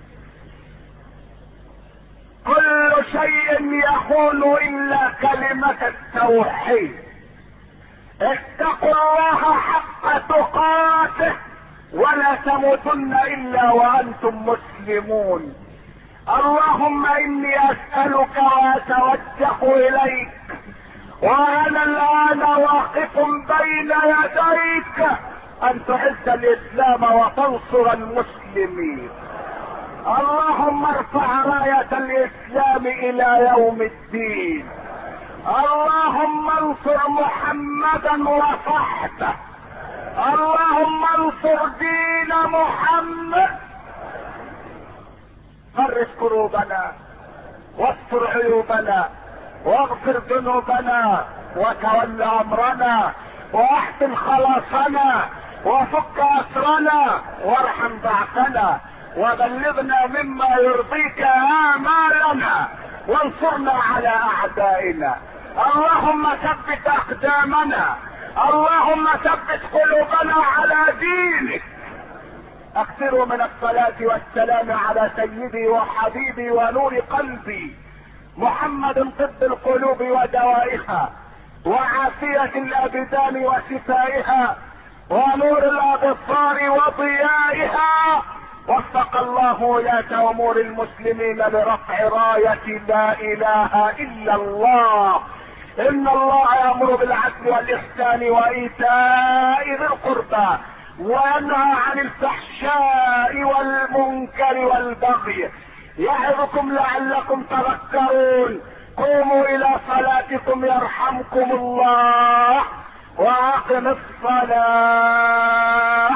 كل شيء يهون الا كلمة التوحيد. اتقوا الله حق تقاته ولا تموتن الا وانتم مسلمون. اللهم اني اسألك واتوجه اليك وانا الان واقف بين يديك ان تعز الاسلام وتنصر المسلمين. اللهم ارفع راية الاسلام الى يوم الدين. اللهم انصر محمدا وصحبه. اللهم انصر دين محمد. فرج كروبنا واستر عيوبنا واغفر ذنوبنا وتول امرنا واحسن خلاصنا وفك اسرنا وارحم ضعفنا وبلغنا مما يرضيك آمالنا وانصرنا على اعدائنا. اللهم ثبت اقدامنا، اللهم ثبت قلوبنا على دينك. اكثروا من الصلاة والسلام على سيدي وحبيبي ونور قلبي محمد طب القلوب ودوائها وعافية الابدان وشفائها ونور الابصار وضيائها. وفق الله ولاة امور المسلمين لرفع راية لا اله الا الله. ان الله يأمر بالعدل والاحسان وايتاء ذي القربى وينهى عن الفحشاء والمنكر والبغي يعظكم لعلكم تذكرون. قوموا الى صلاتكم يرحمكم الله واقم الصلاة.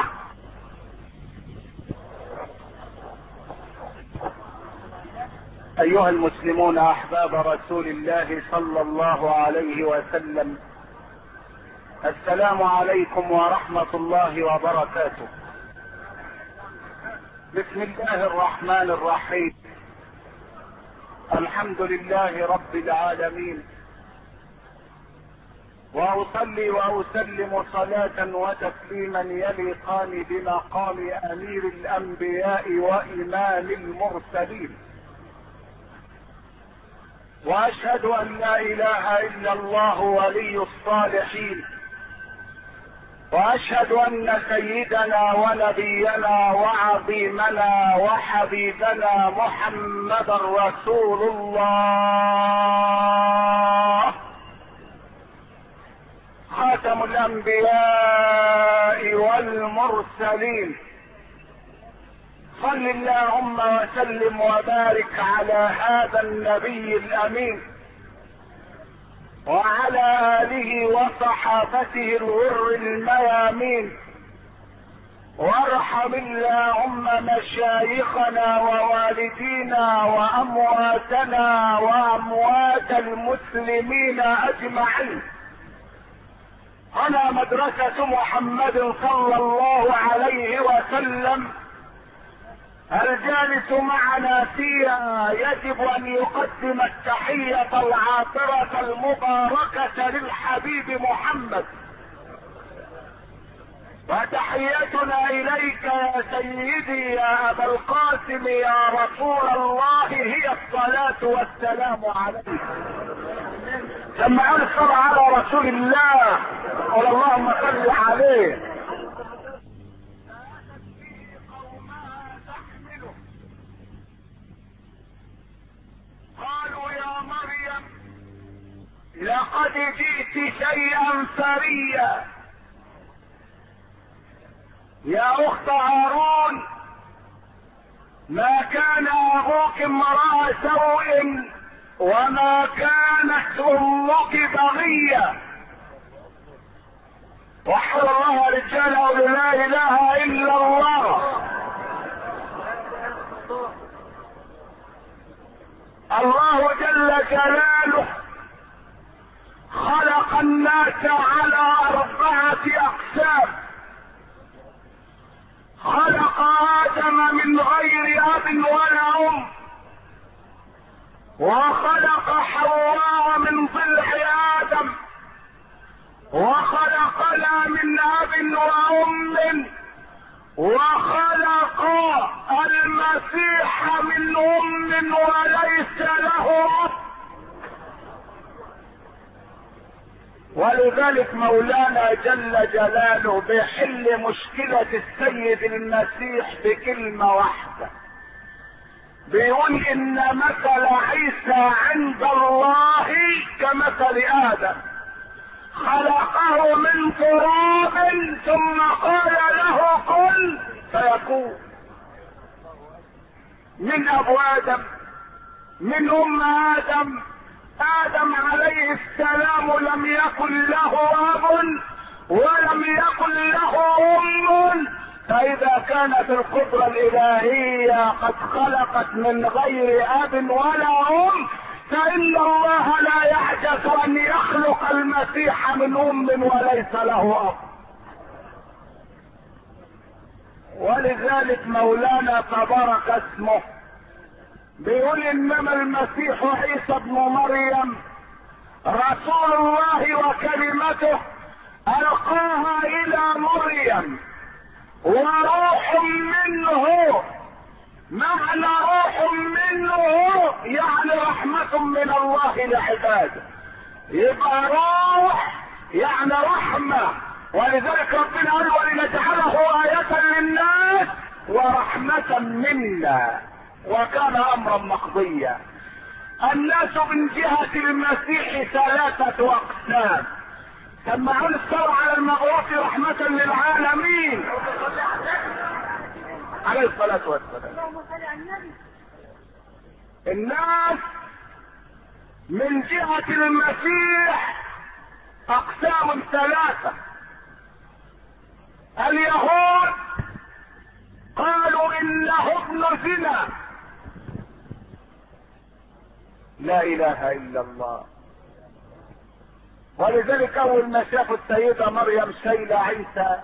ايها المسلمون احباب رسول الله صلى الله عليه وسلم، السلام عليكم ورحمة الله وبركاته. بسم الله الرحمن الرحيم. الحمد لله رب العالمين، واصلي واسلم صلاة وتسليما يليقان بمقام امير الانبياء وامام المرسلين، واشهد ان لا اله الا الله ولي الصالحين، واشهد ان سيدنا ونبينا وعظيمنا وحبيبنا محمدا رسول الله خاتم الانبياء والمرسلين. صل اللهم وسلم وبارك على هذا النبي الامين وعلى آله وصحابته الغر الميامين، وارحم اللهم مشايخنا ووالدينا وأمواتنا وأموات المسلمين أجمعين. هنا مدرسة محمد صلى الله عليه وسلم، الجالس معنا فيها يجب ان يقدم التحية العاطرة المباركة للحبيب محمد. وتحيتنا اليك يا سيدي يا ابا القاسم يا رسول الله هي الصلاة والسلام عليك. لما قال الصلاة على رسول الله قال اللهم صل عليه. قالوا يا مريم لقد جئت شيئا فريا. يا اخت هارون ما كان ابوك امرأ سوء وما كانت امك بغية. وحر الله رجال قولوا لا اله الا الله. الله جل جلاله خلق الناس على اربعة اقسام. خلق ادم من غير اب ولا ام، وخلق حواء من ضلع ادم، وخلقنا من اب وام، وخلق المسيح من ام وليس له اب. ولذلك مولانا جل جلاله بيحل مشكلة السيد المسيح بكلمة واحدة، بيقول ان مثل عيسى عند الله كمثل ادم خلقه من تراب ثم قال له كن فيكون. من ابو ادم، من ام ادم. ادم عليه السلام لم يكن له اب ولم يكن له ام، فاذا كانت القدرة الالهية قد خلقت من غير اب ولا ام، فإن الله لا يعجز أن يخلق المسيح من أم وليس له أب. ولذلك مولانا تبارك اسمه بيقول انما المسيح عيسى ابن مريم رسول الله وكلمته القاها الى مريم وروح منه. معنى روح منه يعني رحمة من الله لعباده، يبقى روح يعني رحمة. ولذلك ربنا قال ولنجعله آية للناس ورحمة منا، وكان امرا مقضيا. الناس من جهة المسيح ثلاثة اقسام. سمعون الصلاة على المبعوث رحمة للعالمين عليه الصلاة والسلام. الناس من جهة المسيح اقسام ثلاثة. اليهود قالوا انه ابن زنا، لا اله الا الله. ولذلك اول ما شافوا السيدة مريم شايلة عيسى،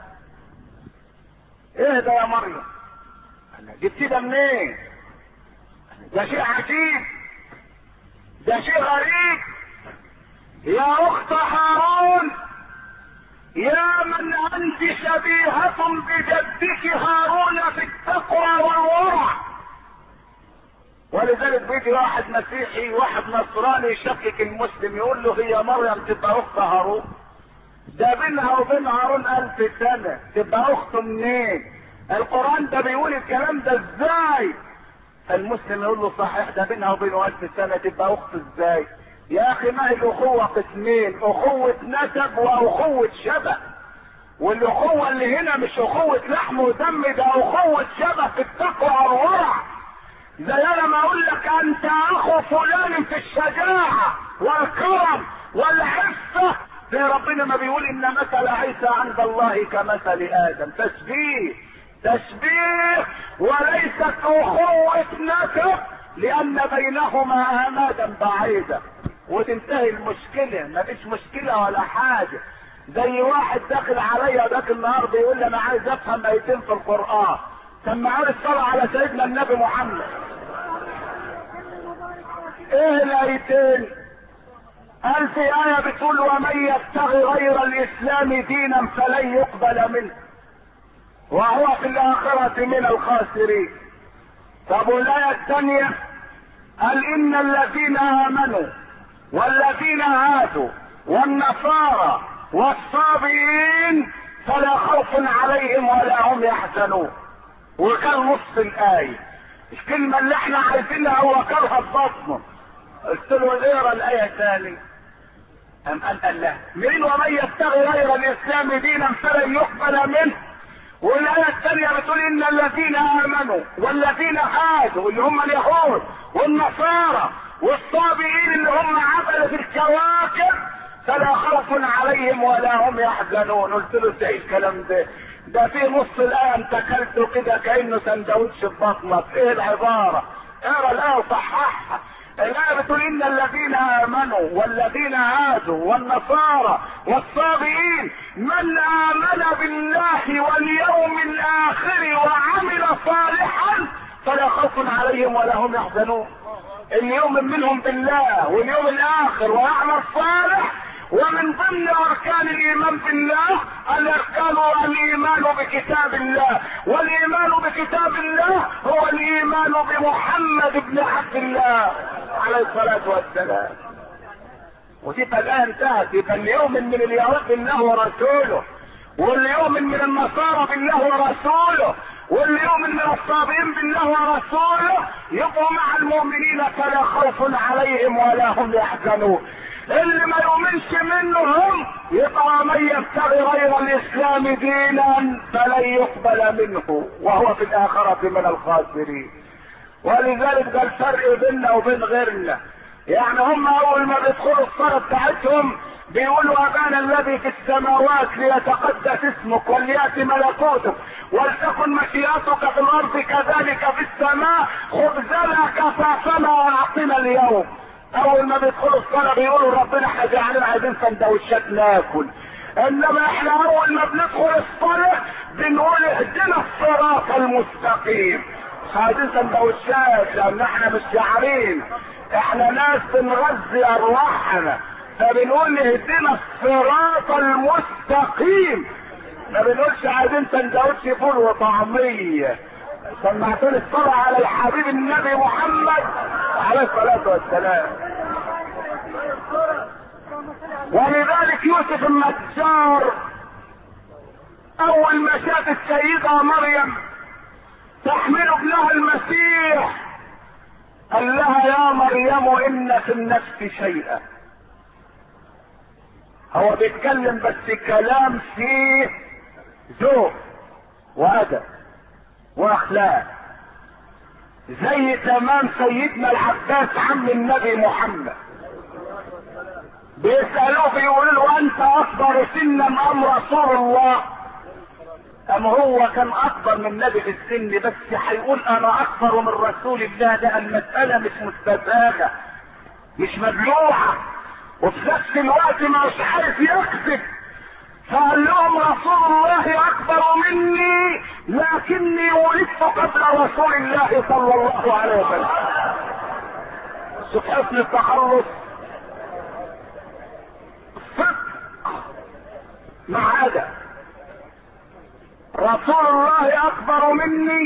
اهدى يا مريم، جبتي ده منين؟ ده شيء عجيب، ده شيء غريب. يا اخت هارون، يا من انت شبيهة بجدك هارون في التقوى والورع. ولذلك بيجي واحد مسيحي واحد نصراني يشكك المسلم يقول له هي مريم تبقى اخت هارون؟ ده بينها وبين هارون الف سنة، تبقى اخته منين؟ القرآن ده بيقول الكلام ده ازاي؟ فالمسلم يقول له صحيح ده بينها وبينه الف سنة، تبقى اخت ازاي؟ يا اخي ما هي الاخوة قسمين، اخوة نسب واخوة شبه. والاخوة اللي هنا مش اخوة لحم ودم، ده اخوة شبه في التقوى والورع. زي انا ما اقول لك انت اخو فلان في الشجاعة والكرم والعفة، زي ربنا ما بيقول ان مثل عيسى عند الله كمثل ادم. تشبيه تشبيه وليست اخوة نسب، لان بينهما امادا بعيدة وتنتهي المشكلة، مفيش مشكلة ولا حاجة. زي واحد داخل عليا ذاك النهار بيقول لي انا عايز افهم ايتين في القرآن. سمعوا لي الصلاة على سيدنا النبي محمد. ايه الايتين؟ قال في آية بتقول ومن يبتغي غير الاسلام دينا فلن يقبل منه وهو في الاخرة من الخاسرين. طب والآية الثانية قال ان الذين امنوا والذين هادوا والنصارى والصابئين فلا خوف عليهم ولا هم يحزنون. وكان نص الآية الكلمة اللي احنا عايزينها وكلها ببطنه. قلت له اقرا الآية تاني. أم قال الله مين ومن يبتغي غير الإسلام دينا فلن يقبل منه. والآية الثانية بتقول إن الذين آمنوا والذين هادوا اللي هم اليهود والنصارى والصابئين اللي هم عبدة الكواكب فلا خوف عليهم ولا هم يحزنون. قلت له ازاي الكلام ده؟ ده في نص الآية انت اكلته كده كأنه سندوتش في بطنك. ايه العبارة؟ اقرا الآية وصححها. الآية بتقول إن الذين آمنوا والذين هادوا والنصارى والصابئين من آمن بالله واليوم الآخر وعمل صالحا فلا خوف عليهم ولا هم يحزنون. اللي يؤمن منهم بالله واليوم الآخر ويعمل صالح. ومن ضمن اركان الايمان بالله الاركان الايمان بكتاب الله، والايمان بكتاب الله هو الايمان بمحمد بن عبد الله عليه الصلاة والسلام. وتبقى الآن انتهت. يبقى اللي يؤمن من اليهود بالله ورسوله، واللي يؤمن من النصارى بالله ورسوله، واللي يؤمن من الصابئين بالله ورسوله يبقوا مع المؤمنين فلا خوف عليهم ولا هم يحزنون. اللي ما يؤمنش منهم يبقى من يبتغي غير الاسلام دينا فلن يقبل منه وهو في الاخرة من الخاسرين. ولذلك ده الفرق بيننا وبين غيرنا. يعني هم اول ما بيدخلوا الصلاة بتاعتهم بيقولوا ابانا الذي في السماوات ليتقدس اسمك وليأتي ملكوتك ولتكن مشيئتك في الارض كذلك في السماء خبزنا كفافنا واعطنا اليوم. اول ما بيدخلوا الصلاة بيقولوا ربنا حاجة علينا عايزين سندوتشات ناكل، انما احنا اول ما بندخل الصلاة بنقول اهدنا الصراط المستقيم. عايزين سندوتشات لان احنا مش جعانين، احنا ناس بنغذي ارواحنا، فبنقول اهدنا الصراط المستقيم، ما بنقولش عايزين سندوتش فول وطعمية. سمعتوني الصلاة على الحبيب النبي محمد عليه الصلاة والسلام. ولذلك يوسف النجار اول ما شاف السيدة مريم تحمل ابنها المسيح قال لها يا مريم ان في النفس شيئا. هو بيتكلم بس كلام فيه ذوق وادب واخلاق، زي تمام سيدنا العباس عم النبي محمد بيسألوه بيقولوا له انت اكبر سنا ام رسول الله؟ ام هو كان اكبر من النبي في السن بس هيقول انا اكبر من رسول الله؟ ده المسألة مش مستزاجة مش مبلوعة، وفي نفس الوقت مش عارف يكذب، فقال لهم رسول الله اكبر مني لكني ولدت قبل رسول الله صلى الله عليه وسلم. شوف حسن التخلص، صدق مع هذا. رسول الله اكبر مني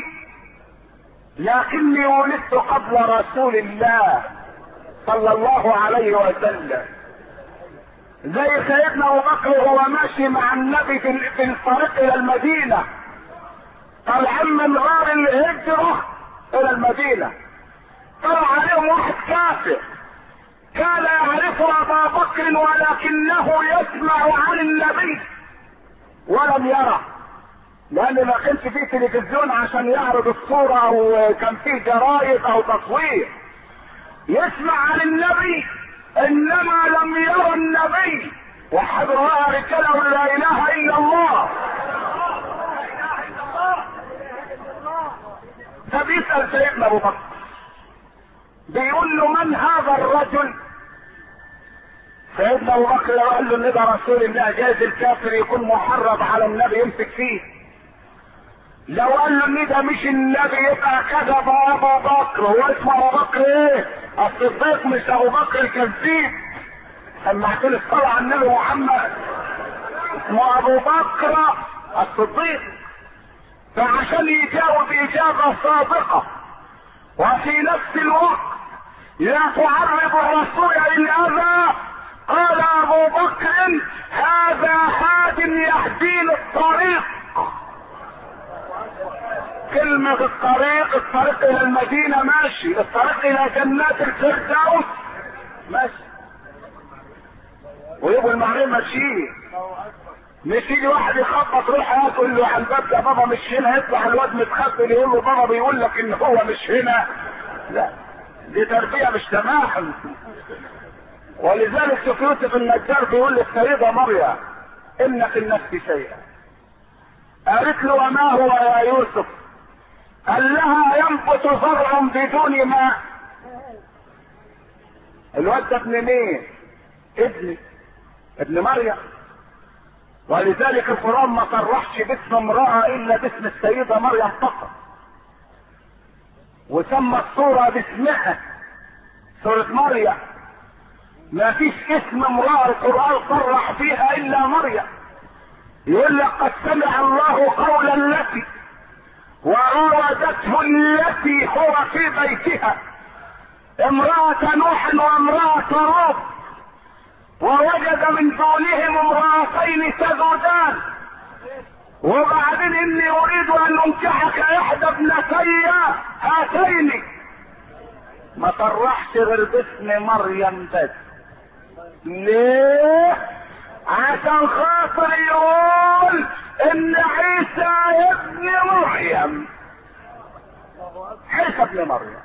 لكني ولدت قبل رسول الله صلى الله عليه وسلم. زي سيدنا ابو بكر وهو ماشي مع النبي في الطريق الى المدينة، طالعين من غار الهجرة الى المدينة، طلع عليهم واحد كافر كان يعرف ابا بكر ولكنه يسمع عن النبي ولم يره، لان ما كانش فيه تلفزيون عشان يعرض الصورة او كان فيه جرايد او تصوير. يسمع عن النبي انما لم يرى النبي. وحد الله رجاله لا اله الا الله. فبيسأل سيدنا ابو بكر بيقول له من هذا الرجل؟ سيدنا ابو بكر قال له ان ده رسول الله، جايز الكافر يكون محرض على النبي يمسك فيه. لو قال له ان ده مش النبي يبقى كذب ابو بكر. هو اسمه ابو بكر ايه؟ الصديق مش ابو بكر الكذاب. سمعت له الصلاة على النبي محمد، اسمه ابو بكر الصديق. فعشان يجاوب اجابة صادقة وفي نفس الوقت لا تعرض الرسول للأذى، قال ابو بكر هذا هاد يهديني الطريق. كلمة الطريق، الطريق الى المدينة ماشي، الطريق الى جنات الفردوس ماشي، ويبقوا المعنى ماشيين. مش يجي واحد يخبط روح يقول له على الباب ده بابا مش هنا، يطلع الواد متخبل يقول له بابا بيقول لك ان هو مش هنا. لا، دي تربية مش تمام. ولذلك شوف يوسف النجار بيقول للسيدة مريم ان في النفس شيئا. قالت له وما هو يا يوسف؟ قال لها ينبت زرع بدون ماء. الواد ده ابن مين؟ ابني ابن مريم. ولذلك القرآن ما صرحش باسم امرأة الا باسم السيدة مريم فقط، وسمى السورة باسمها سورة مريم. ما فيش اسم امرأة القرآن صرح فيها الا مريم. يقول لك قد سمع الله قول التي وراودته التي هو في بيتها، امرأة نوح وامرأة لوط، ووجد من دونهم امرأتين تذودان، وبعدين اني اريد ان انكحك احدى ابنتي هاتين. ما صرحش غير باسم مريم بس. ليه؟ عشان خاطر يقول ان عيسى ابن مريم، عيسى ابن مريم.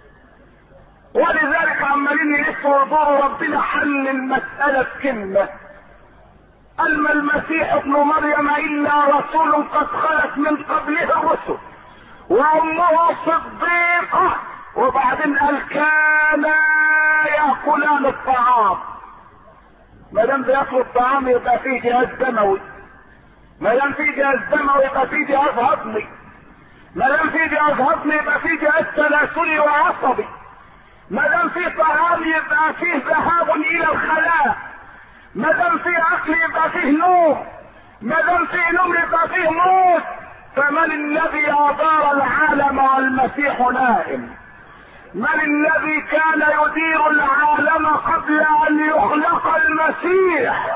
ولذلك عمالين يلفوا ويدوروا، ربنا حل المسألة بكلمة، قال ما المسيح ابن مريم الا رسول قد خلت من قبله الرسل وامه صديقة، وبعدين قال كانا ياكلان الطعام. ما دام بياكلوا الطعام يبقى فيه جهاز دموي، ما دام فيه جهاز دموي يبقى فيه جهاز هضمي، ما دام فيه جهاز هضمي يبقى فيه جهاز تناسلي وعصبي، ما دام فيه طعام يبقى فيه ذهاب الى الخلاء، ما دام فيه اكل يبقى فيه نوم، ما دام فيه نوم يبقى فيه موت. فمن الذي ادار العالم والمسيح نائم؟ من الذي كان يدير العالم قبل ان يخلق المسيح؟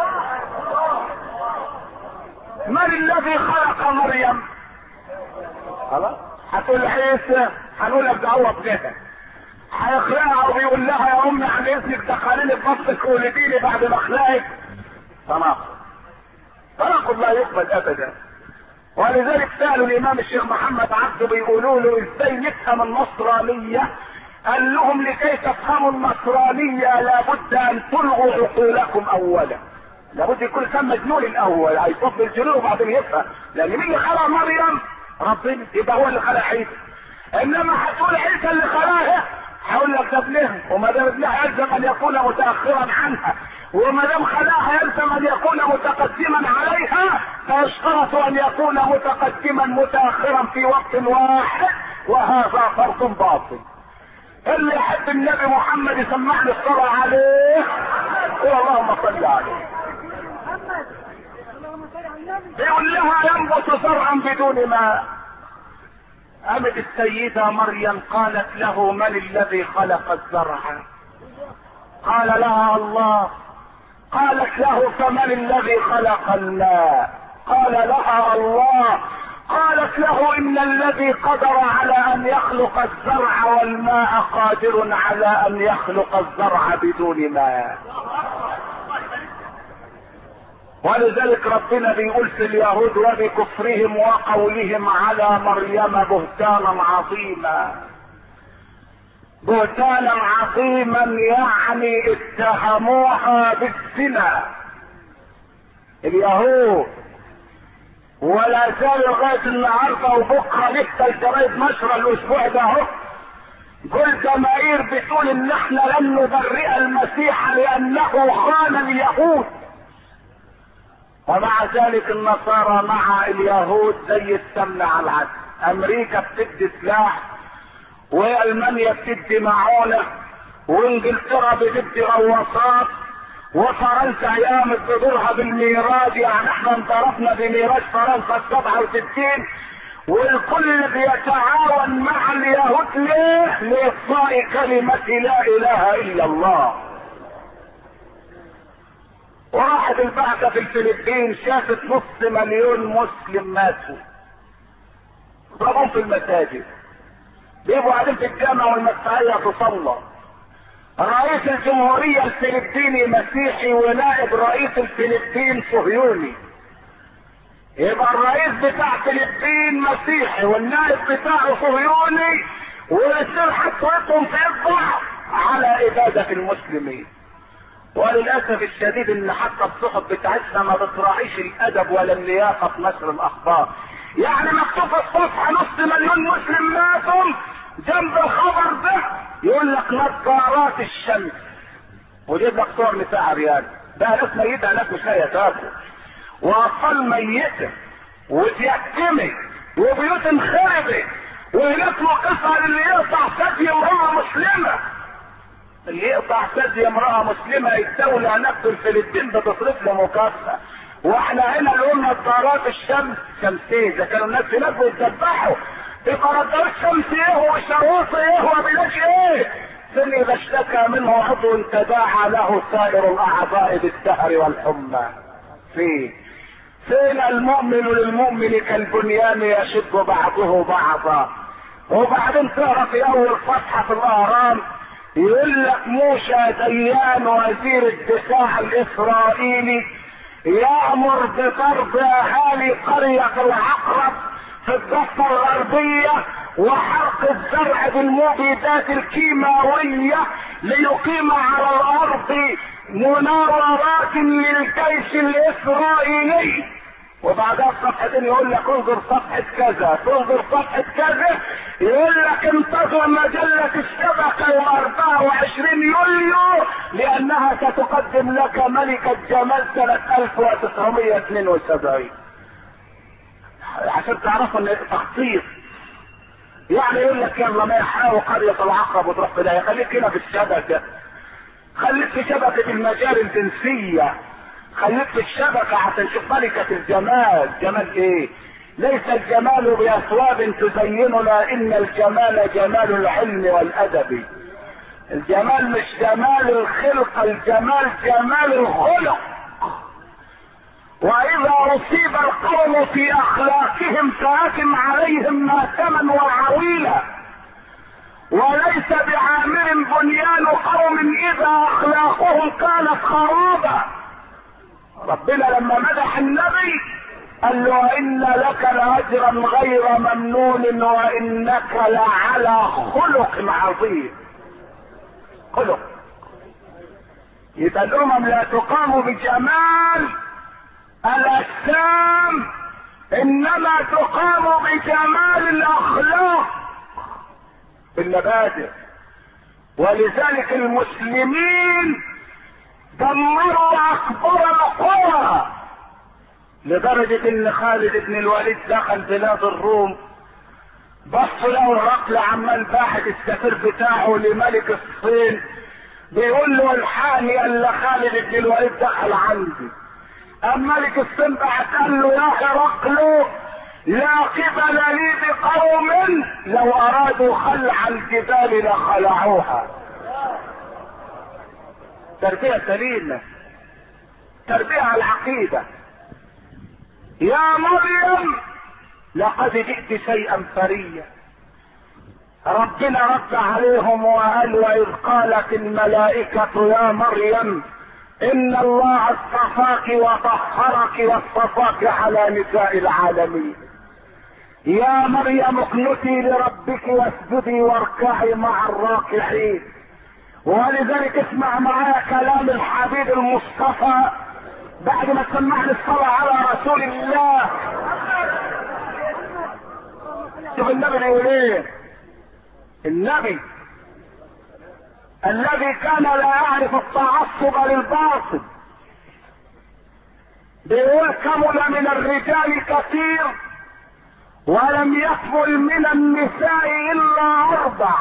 من الذي خلق مريم؟ خلاص هتقول عيسى، هنقول لك ده هو ابنها، هيخلقها وبيقول لها يا امي عن اذنك دخليني في بطنك ولديني بعد ما اخلقك. تناقض، تناقض لا يقبل ابدا. ولذلك سالوا الامام الشيخ محمد عبده بيقولوا له ازاي نفهم النصرانيه؟ قال لهم لكي تفهموا النصرانيه لابد ان تلغوا عقولكم اولا، لابد يكون كان مجنون الاول هيصب الجنون وبعدين يفهم، لان مين اللي خلق مريم؟ ربنا، يبقى هو اللي خلق عيسى. انما هتقول عيسى اللي خلقها، هقول لك ده ابنها، وما دام ابنها يلزم ان يكون متاخرا عنها، وما دام خلقها يلزم ان يكون متقدما عليها، فيشترط ان يكون متقدما متاخرا في وقت واحد، وهذا فرق باطل. اللي يحب النبي محمد يسمعني الصلاة عليه اللهم صل عليه. يقول لها ينبت زرعا بدون ماء. قامت السيدة مريم قالت له من الذي خلق الزرع؟ قال لها الله. قالت له فمن الذي خلق الماء؟ قال لها الله. قالت له ان الذي قدر على ان يخلق الزرع والماء قادر على ان يخلق الزرع بدون ماء. ولذلك ربنا بيقول في اليهود وبكفرهم وقولهم على مريم بهتانا عظيما. بهتانا عظيما يعني اتهموها بالزنا اليهود، ولا زال لغايه النهارده وبكره لسه الجرايد نشره الاسبوع ده اهو كل جماهير بتقول ان احنا لن نبرئ المسيح لانه خان اليهود. ومع ذلك النصارى مع اليهود زي السمنه على العسل. امريكا بتدي سلاح، والمانيا بتدي معونه، وانجلترا بتدي غواصات، وفرنسا قامت بدورها بالميراج، يعني احنا انضربنا بميراج فرنسا السبعة وستين، والكل بيتعاون مع اليهود ليه؟ لإطفاء كلمة لا اله الا الله. وراحت البعثة في الفلبين شافت نص مليون مسلم ماتوا ضربهم في المساجد، بيبقوا قاعدين في الجامعة والمدفعية تصلى. رئيس الجمهورية الفلبيني مسيحي ونائب رئيس الفلبين صهيوني، يبقى الرئيس بتاع فلبين مسيحي والنائب بتاعه صهيوني، ويصير حطوتهم في اصبع على ابادة المسلمين. وللاسف الشديد ان حتى الصحف بتاعتنا ما بتراعيش الادب ولا اللياقه في نشر الاخبار. يعني مكتوب في الصفحه نص مليون مسلم ماتوا، جنب الخبر ده يقول لك نظارات الشمس، وجيب لك صور نساء عريان. ده ناس ميته، ناس مش لاقيه تاكل، واطفال ميته وتيتمت وبيوت انخربت، وهناك قصه اللي يقطع ثدي امراه مسلمه. اللي يقطع ثدي امراه مسلمه الدوله نفس الفلبين بتصرف له مكافاه. واحنا هنا اللي قلنا نظارات الشمس شمسيه، اذا كانوا الناس هناك بيتذبحوا بقرارات الشمس ايه وشروط ايه وبلاش ايه. فين اذا اشتكى منه عضو تداعى له سائر الاعضاء بالسهر والحمى. فين فين المؤمن للمؤمن كالبنيان يشد بعضه بعضا. وبعدين تقرا في اول صفحه في الاهرام يقول لك موشى ديان وزير الدفاع الاسرائيلي يامر بضرب اهالي قريه العقرب في الضفه الغربيه وحرق الزرع بالمبيدات الكيماويه ليقيم على الارض مناورات للجيش الاسرائيلي. وبعدها بصفحتين يقول لك انظر صفحة كذا، تنظر صفحة كذا يقول لك انتظر مجلة الشبكة يوم اربعة وعشرين يوليو لانها ستقدم لك ملكة جمال سنة الف وتسعمائة واثنين وسبعين، عشان تعرفوا ان تخطيط. يعني يقول لك يلا ما يحاول قرية العقرب وتروح كده، خليك هنا في الشبكة، خليك في شبكة المجال الجنسية، خليك في الشبكة عشان تشوف ملكة الجمال. جمال ايه؟ ليس الجمال بأثواب تزيننا، ان الجمال جمال العلم والادب. الجمال مش جمال الخلق، الجمال جمال الخلق. واذا اصيب القوم في اخلاقهم فاكم عليهم ماتما وعويلا، وليس بعامر بنيان قوم اذا اخلاقهم كانت خرابا. ربنا لما مدح النبي قال له وان لك لاجرا غير ممنون وانك لعلى خلق عظيم. خلق. يبقى الامم لا تقام بجمال الاجسام، انما تقام بجمال الاخلاق المبادئ. ولذلك المسلمين دمروا اكبر القرى، لدرجة ان خالد بن الوليد دخل بلاد الروم، بص له هرقل عمال باحث السفير بتاعه لملك الصين، بيقول له الحقني الا خالد بن الوليد دخل عندي. اما ملك الصين بعت قال له يا هرقل لا قبل لي بقوم لو ارادوا خلع الجبال لخلعوها. تربية سليمة، تربية على العقيدة. يا مريم لقد جئت شيئا فريا. ربنا رد عليهم وقال واذ قالت الملائكة يا مريم ان الله اصطفاك وطهرك واصطفاك على نساء العالمين. يا مريم اقنتي لربك واسجدي واركعي مع الراكعين. ولذلك اسمع معايا كلام الحبيب المصطفى بعد ما سمعنا الصلاة على رسول الله. شوف النبي بيقول ايه. النبي الذي كان لا يعرف التعصب للباطل بيقول كمل من الرجال كثير ولم يكمل من النساء الا اربع.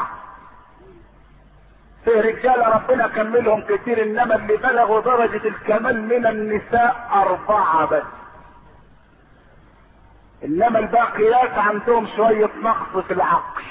في رجال ربنا كملهم كتير، انما اللي بلغوا درجة الكمال من النساء اربعة بس، انما الباقيات عندهم شوية نقص في العقل.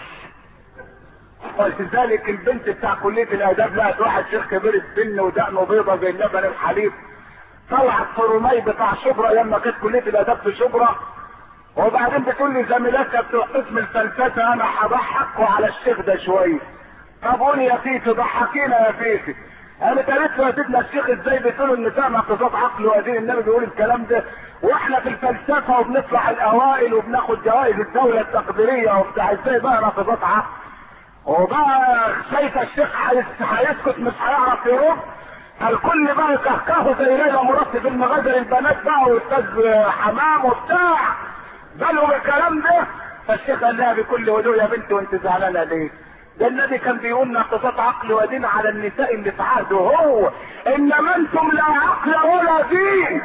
ولذلك البنت بتاع كلية الاداب لقت واحد شيخ كبير السن ودقنه بيضة زي اللبن الحليب، طلعت فرمي بتاع شبرا لما كانت كلية الاداب في شبرا، وبعدين بتقول لي زميلاتها بتوع قسم الفلسفة انا هضحكوا على الشيخ ده شوية. طب قولي يا فيفي ضحكينا يا فيفي. انا قالت له يا سيدنا الشيخ ازاي بتقولوا النساء ناقصات عقل وادين النبي بيقول الكلام ده واحنا في الفلسفه وبنطلع الاوائل وبناخد جوائز الدوله التقديريه وبتاع، ازاي بقى ناقصات عقل؟ وبقى شايفه الشيخ هيسكت مش هيعرف يرد. الكل بقى يكهكهوا زي ليلى مراد في المغازل البنات بقى واستاذ حمام وبتاع قالوا بالكلام ده. فالشيخ قال لها بكل هدوء يا بنتي وانت زعلانه ليه؟ ده النبي كان بيقول ناقصات عقل ودين على النساء اللي في عهده هو، انما انتم لا عقل ولا دين.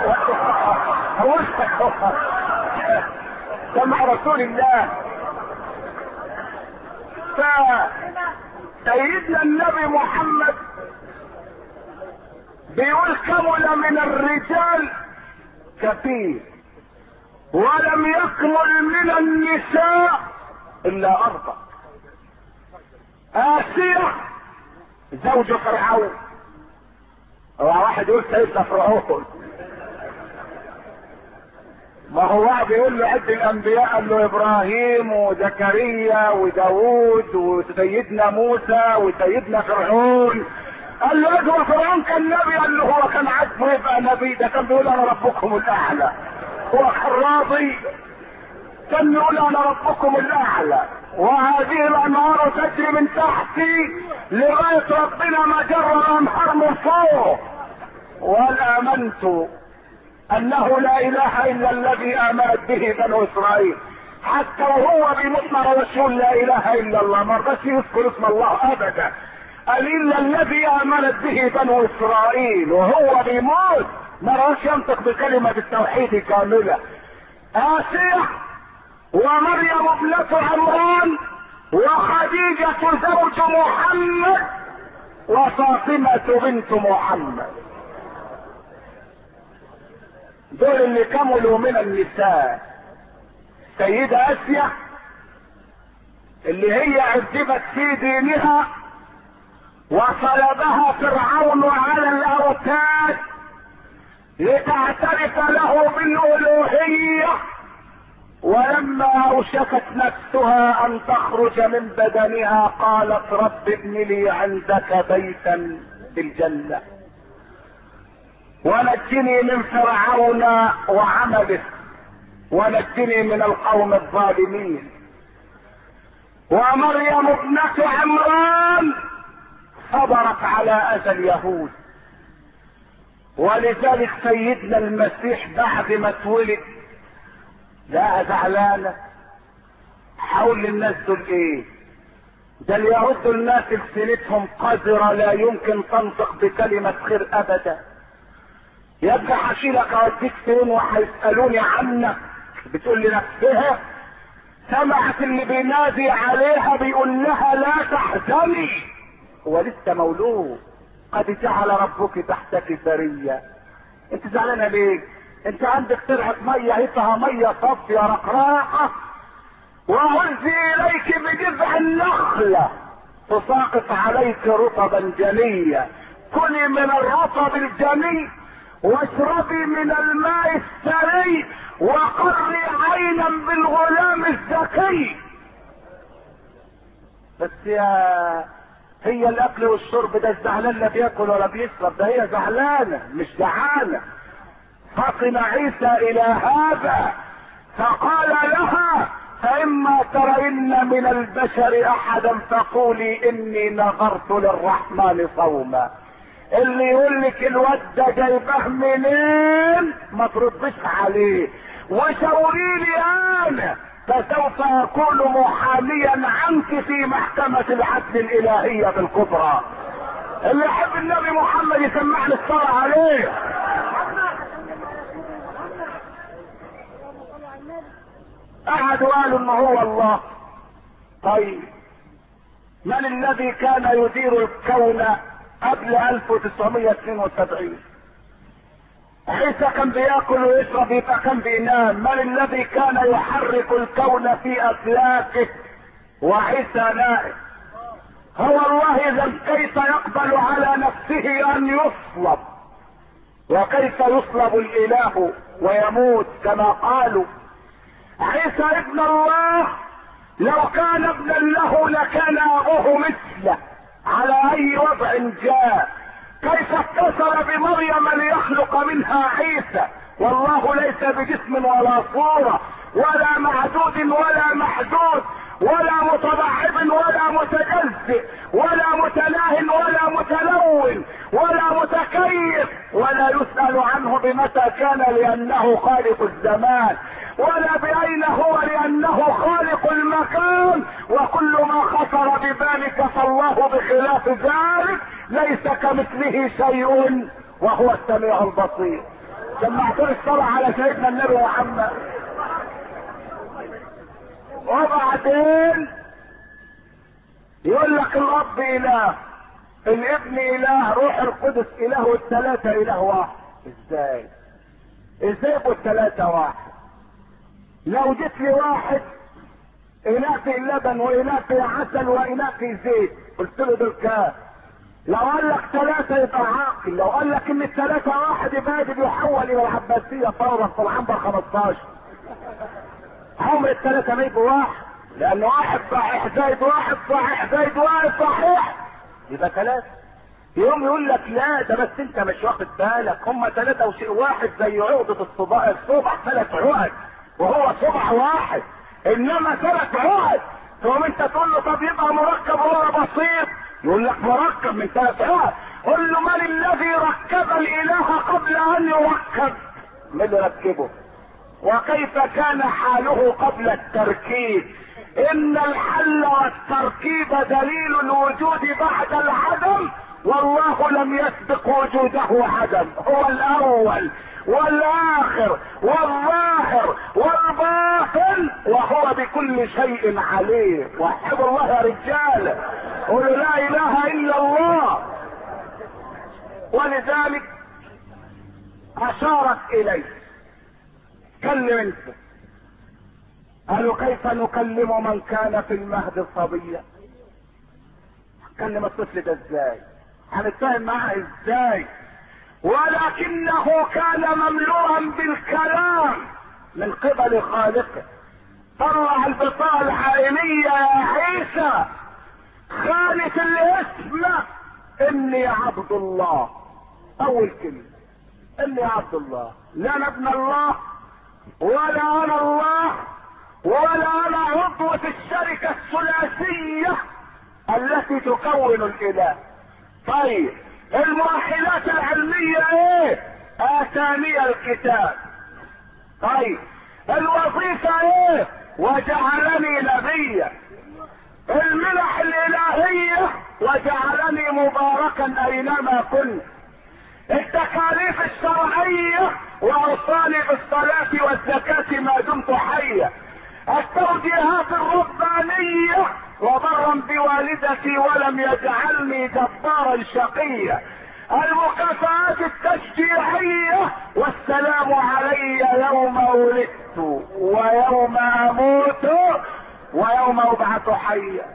سمع رسول الله. فسيدنا النبي محمد بيقول كمل من الرجال كثير ولم يكمل من النساء الا اربع. آسيا زوج فرعون. هو واحد يقول سيدنا فرعون، ما هو واحد يقول له عد الانبياء قال له ابراهيم وزكريا وداوود وسيدنا موسى وسيدنا فرعون. قال له ادوى فرعون كان نبي؟ قال له هو كان عاجبه يبقى نبي؟ ده كان بيقول انا ربكم الاعلى. هو كان راضي؟ كان يقول انا ربكم الاعلى وهذه الانهار تجري من تحتي لغايه ربنا ما جرى الانهار من فوق. ولا امنت انه لا اله الا الذي امنت به بنو اسرائيل. حتى وهو بيموت ما رضاش يقول لا اله الا الله، ما رضاش يذكر اسم الله ابدا، قال الا الذي امنت به بنو اسرائيل. وهو بيموت ما رضاش ينطق بكلمه التوحيد كامله. آسيا ومريم ابنة عمران وخديجة زوج محمد وفاطمة بنت محمد، دول اللي كملوا من النساء. سيدة آسيا اللي هي عذبت في دينها وصلبها فرعون على الأوتاد لتعترف له بالألوهية، ولما اوشكت نفسها ان تخرج من بدنها قالت رب ابن لي عندك بيتا في الجنة ونجني من فرعون وعمله ونجني من القوم الظالمين. ومريم ابنة عمران صبرت على اذى اليهود، ولذلك سيدنا المسيح بعد ما اتولد لا زعلانة حول الناس دول ايه؟ ده اليهود دول ناس لسانتهم قذرة لا يمكن تنطق بكلمة خير ابدا. يبقى حشيلك اوديك فين وهيسألوني عنك، بتقول لنفسها سمعت اللي بينادي عليها بيقول لها لا تحزني، هو لسه مولود، قد جعل ربك تحتك سرية. انت زعلانة ليه؟ انت عندك ترعة مية هيفها مية صافية رقراقة، وهزي اليك بجذع النخلة تساقط عليك رطبا جنيا، كلي من الرطب الجني واشربي من الماء السري وقري عينا بالغلام الذكي. بس يا هي الاكل والشرب ده الزعلان لا بياكل ولا بيشرب، ده هي زعلانة مش جعانة. فطن عيسى الى هذا فقال لها فاما ترين من البشر احدا فقولي اني نظرت للرحمن صوما. اللي يقول لك الواد ده جايبه منين ما تردش عليه وشاوري لي انا، فسوف اكون محاميا عنك في محكمة العدل الالهية بالكبرى. اللي يحب النبي محمد يسمعني الصلاة عليه. قعدوا قالوا ان هو الله. طيب من الذي كان يدير الكون قبل ألف وتسعمية واثنين وسبعين؟ عيسى كان بياكل ويشرب يبقى كان بينام. من الذي كان يحرك الكون في افلاكه وعيسى نائم؟ هو الله. اذا كيف يقبل على نفسه ان يصلب؟ وكيف يصلب الاله ويموت كما قالوا؟ عيسى ابن الله، لو كان ابنا له لكان ابوه مثله على اي وضع جاء. كيف اتصل بمريم ليخلق منها عيسى والله ليس بجسم ولا صورة ولا معدود ولا محدود ولا متضعف ولا متجزئ ولا متلاه ولا متلون ولا متكيف، ولا يسأل عنه بمتى كان لأنه خالق الزمان، ولا بأين هو لأنه خالق المكان. وكل ما خطر ببالك فالله بخلاف ذلك ليس كمثله شيء وهو السميع البصير. سمعتوا الصلاة على سيدنا النبي محمد. وبعدين يقول لك الرب اله، الابن اله، روح القدس اله، والثلاثة اله واحد. ازاي ازاي يبقوا الثلاثة واحد؟ لو جيت لي واحد اله في اللبن واله في عسل واله في زيت، قلت له دول كام؟ لو قال لك ثلاثة يبقى عاقل، لو قال لك ان الثلاثة واحد يبقى يجب يحول الى العباسية فورا في العنبر خمستاشر. عمر الثلاثة ما يبقوا واحد، لان واحد صحيح زائد واحد صحيح زائد واحد صحيح يبقى ثلاثة. يوم يقول لك لا ده بس انت مش واخد بالك، هم ثلاثة وشيء واحد زي عقدة الصباع، الصبع ثلاث عقد وهو صبع واحد، انما ثلاث عقد. ثم انت تقول له طب يبقى مركب ولا بسيط؟ يقول لك مركب من ثلاث عقد. قل له من الذي ركب الاله قبل ان يركب؟ من اللي ركبه. وكيف كان حاله قبل التركيب؟ ان الحل والتركيب دليل الوجود بعد العدم، والله لم يسبق وجوده عدم، هو الاول والاخر والظاهر والباطن، وهو بكل شيء عليم. وحبوا الله يا رجال، قولوا لا اله الا الله. ولذلك اشارت اليه، كلم انت. قالوا كيف نكلم من كان في المهد صبيا؟ كلم الطفل ده ازاي؟ هنتفاهم معاه ازاي؟ ولكنه كان مملوءا بالكلام من قبل خالقه. طلع البطاقة العائلية يا عيسى، خالف الاسم، اني عبد الله. اول كلمة اني عبد الله، لا انا ابن الله ولا انا الله ولا انا عضو في الشركة الثلاثية التي تكون الاله. طيب المؤهلات العلمية ايه؟ اتاني الكتاب. طيب الوظيفة ايه؟ وجعلني نبيا. المنح الالهية وجعلني مباركا اينما كنت. التكاليف الشرعية واوصاني بالصلاة والزكاة ما دمت حيا. التوجيهات الربانية وبرا بوالدتي ولم يجعلني جبارا شقيا. المكافآت التشجيعية والسلام علي يوم ولدت ويوم اموت ويوم ابعث حيا.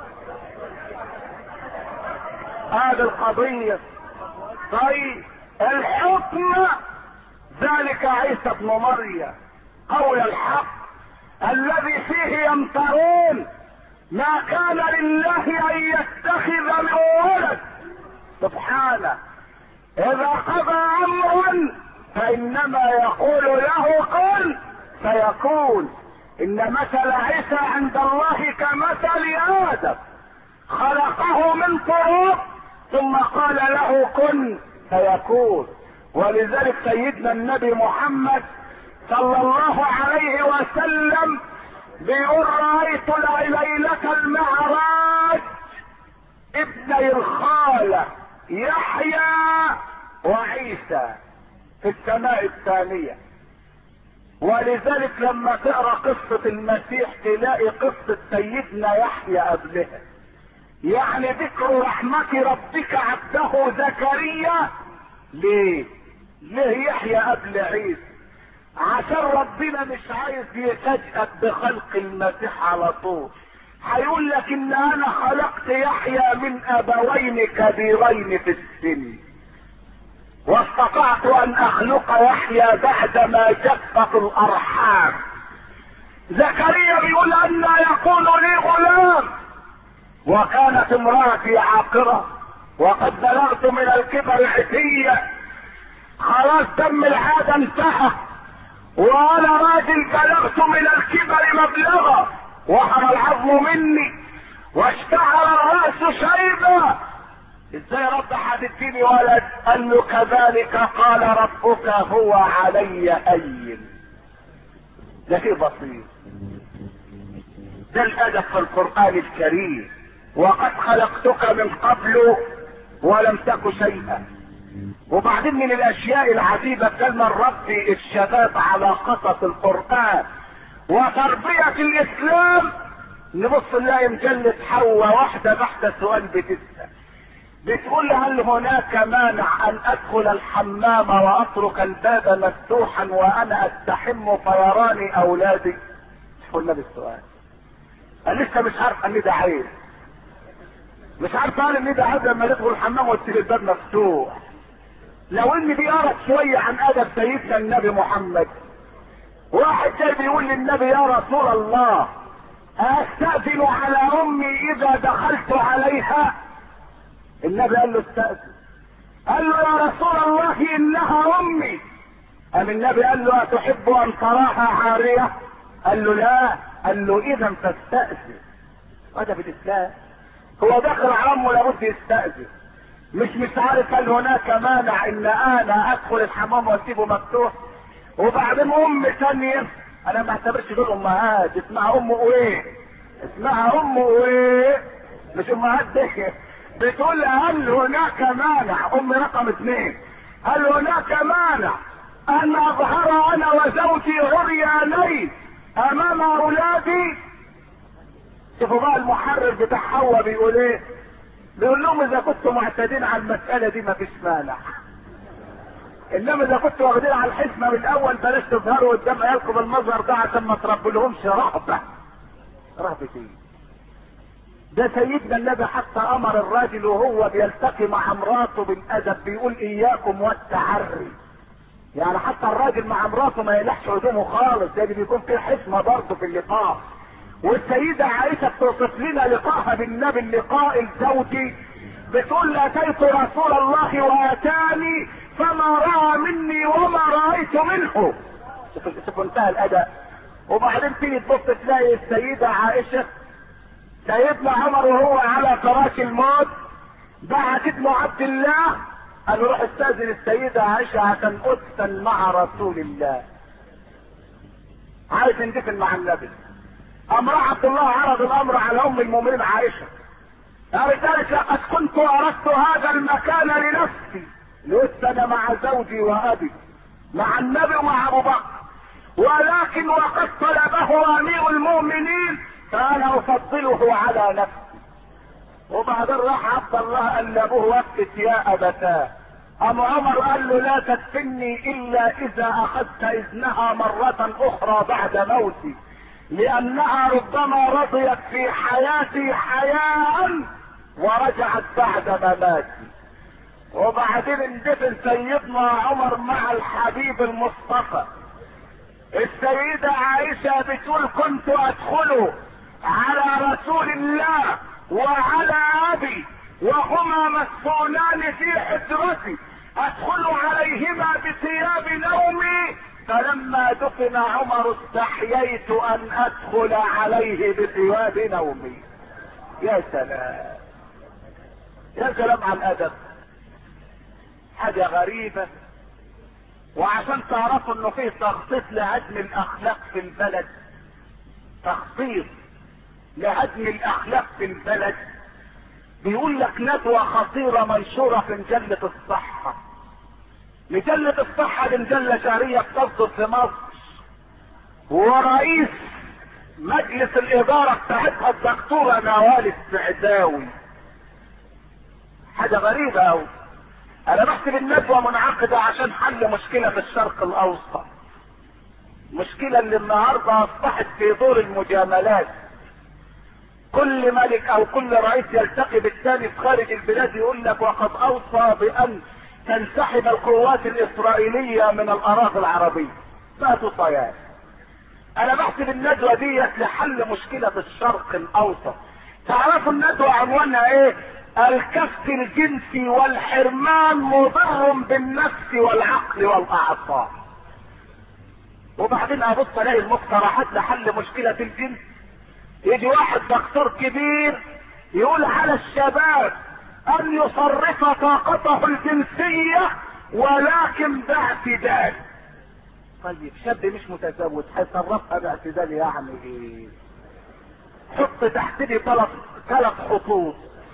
هذه القضية. طيب الحكم ذلك عيسى ابن مريم قول الحق الذي فيه يمترون، ما كان لله ان يتخذ من ولد سبحانه، اذا قضى امرا فانما يقول له كن فيكون. ان مثل عيسى عند الله كمثل ادم، خلقه من تراب ثم قال له كن فيكون. ولذلك سيدنا النبي محمد صلى الله عليه وسلم بيقول رأيت ليلة المعراج ابني الخالة يحيى وعيسى في السماء الثانية. ولذلك لما تقرأ قصة المسيح تلاقي قصة سيدنا يحيى قبلها. يعني ذكر رحمة ربك عبده زكريا. ليه؟ ليه يحيى قبل عيسى؟ عشان ربنا مش عايز يفاجئك بخلق المسيح على طول. هيقول لك ان انا خلقت يحيى من ابوين كبيرين في السن، واستطعت ان اخلق يحيى بعدما جفت الارحام. زكريا بيقول ان يكون لي غلام وكانت امرأتي عاقرة وقد بلغت من الكبر عتية. خلاص دم العادة انتهى وانا راجل بلغت من الكبر مبلغا وحر العظم مني واشتعل الرأس شيبا. ازاي رب هتديني ولد؟ قال له كذلك قال ربك هو علي هين. ده شيء بسيط، ده الادب في القرآن الكريم. وقد خلقتك من قبل ولم تك شيئا. وبعدين من الاشياء العجيبة كلمة الرب الشباب على قصص القرآن وتربية الاسلام. نبص نلاقي مجلة حواء واحدة تحت سؤال بتسأل، بتقول هل هناك مانع ان ادخل الحمام واترك الباب مفتوحا وانا استحم فيراني اولادي؟ قلنا بالسؤال. قال لسه مش عارف ان ده عيب، مش عارف قال ان ده عيب لما ندخل الحمام وتسيب الباب مفتوح. لو ان دي قرت شوية عن ادب سيدنا النبي محمد. واحد جاي بيقول للنبي يا رسول الله استأذن على امي اذا دخلت عليها؟ النبي قال له استأذن. قال له يا رسول الله انها امي. قام النبي قال له اتحب ان تراها عارية؟ قال له لا. قال له اذا فاستأذن. ادب الاسلام. هو داخل على امه لابد يستأذن، مش مش عارف هل هناك مانع ان انا ادخل الحمام واسيبه مفتوح. وبعدين ام ثانيه، انا ما اعتبرش دول امهات، اسمها ام ايه، اسمها ام ايه، مش امهات دي. بتقول هل هناك مانع، ام رقم اثنين، هل هناك مانع ان اظهر انا وزوجي عريانين امام اولادي؟ شوفوا بقى المحرر بتاع حواء بيقول ايه، بيقول لهم اذا كنتم معتادين على المسألة دي ما فيش مانع، انما اذا كنتوا واخدين على الحسمة من الاول بلاش تظهروا قدام عيالكم بالمظهر ده عشان ما تربلهمش رهبة. رهبة ايه؟ ده سيدنا النبي حتى امر الراجل وهو بيلتقي مع مراته بالادب بيقول اياكم والتعري، يعني حتى الراجل مع مراته ما يلحش هدومه خالص، يعني بيكون في حسمة برضه في اللقاء. والسيدة عائشة بتوصف لنا لقاءها بالنبي اللقاء الزوجي، بتقول اتيت رسول الله واتاني فما رأى مني وما رأيت منه. شوف انتهى الادب. وبعدين تيجي تبص تلاقي السيدة عائشة سيدنا عمر وهو على فراش الموت بعت ابنه عبد الله قال روح استاذن السيدة عائشة عشان ادفن مع رسول الله، عايز ندفن مع النبي. امر عبد الله عرض الامر على ام المؤمنين عائشة، لذلك لقد كنت اردت هذا المكان لنفسي لأدفن مع زوجي وابي مع النبي ومع ابو بكر، ولكن وقد طلبه امير المؤمنين فانا افضله على نفسي. وبعدين راح عبد الله قال لابوه وقت يا ابتاه، ام عمر قال له لا تدفني الا اذا اخذت اذنها مرة اخرى بعد موتي، لانها ربما رضيت في حياتي حياء ورجعت بعد مماتي. وبعدين اندفن سيدنا عمر مع الحبيب المصطفى. السيدة عائشة بتقول كنت ادخل على رسول الله وعلى ابي وهما مسؤولان في حجرتي، ادخل عليهما بثياب نومي، فلما دفن عمر استحييت ان ادخل عليه بثياب نومي. يا سلام يا سلام على الادب، حاجة غريبة. وعشان تعرفوا انه فيه تخطيط لهدم الاخلاق في البلد، تخطيط لهدم الاخلاق في البلد، بيقول لك ندوة خطيرة منشورة في مجلة الصحة. مجلة الصحة دي مجلة شهرية بتصدر في مصر، ورئيس مجلس الادارة بتاعتها الدكتورة نوال السعداوي. حاجة غريبة اوي. انا بحسب الندوة منعقدة عشان حل مشكلة في الشرق الاوسط، مشكلة اللي النهاردة اصبحت في دور المجاملات. كل ملك او كل رئيس يلتقي بالثاني في خارج البلاد يقول لك وقد اوصى بان تنسحب القوات الاسرائيلية من الاراضي العربية. ما تصيان. انا بحسب الندوة ديت لحل مشكلة في الشرق الاوسط. تعرفوا الندوة عنوانها ايه؟ الكف الجنسي والحرمان مضر بالنفس والعقل والاعصاب. وبعدين ابص الاقي المقترحات لحل مشكلة الجنس، يجي واحد دكتور كبير يقول على الشباب ان يصرف طاقته الجنسية ولكن باعتدال. طيب شاب مش متزوج هيصرفها باعتدال يعني ايه؟ حط تحت لي ثلاث ثلاث خطوط،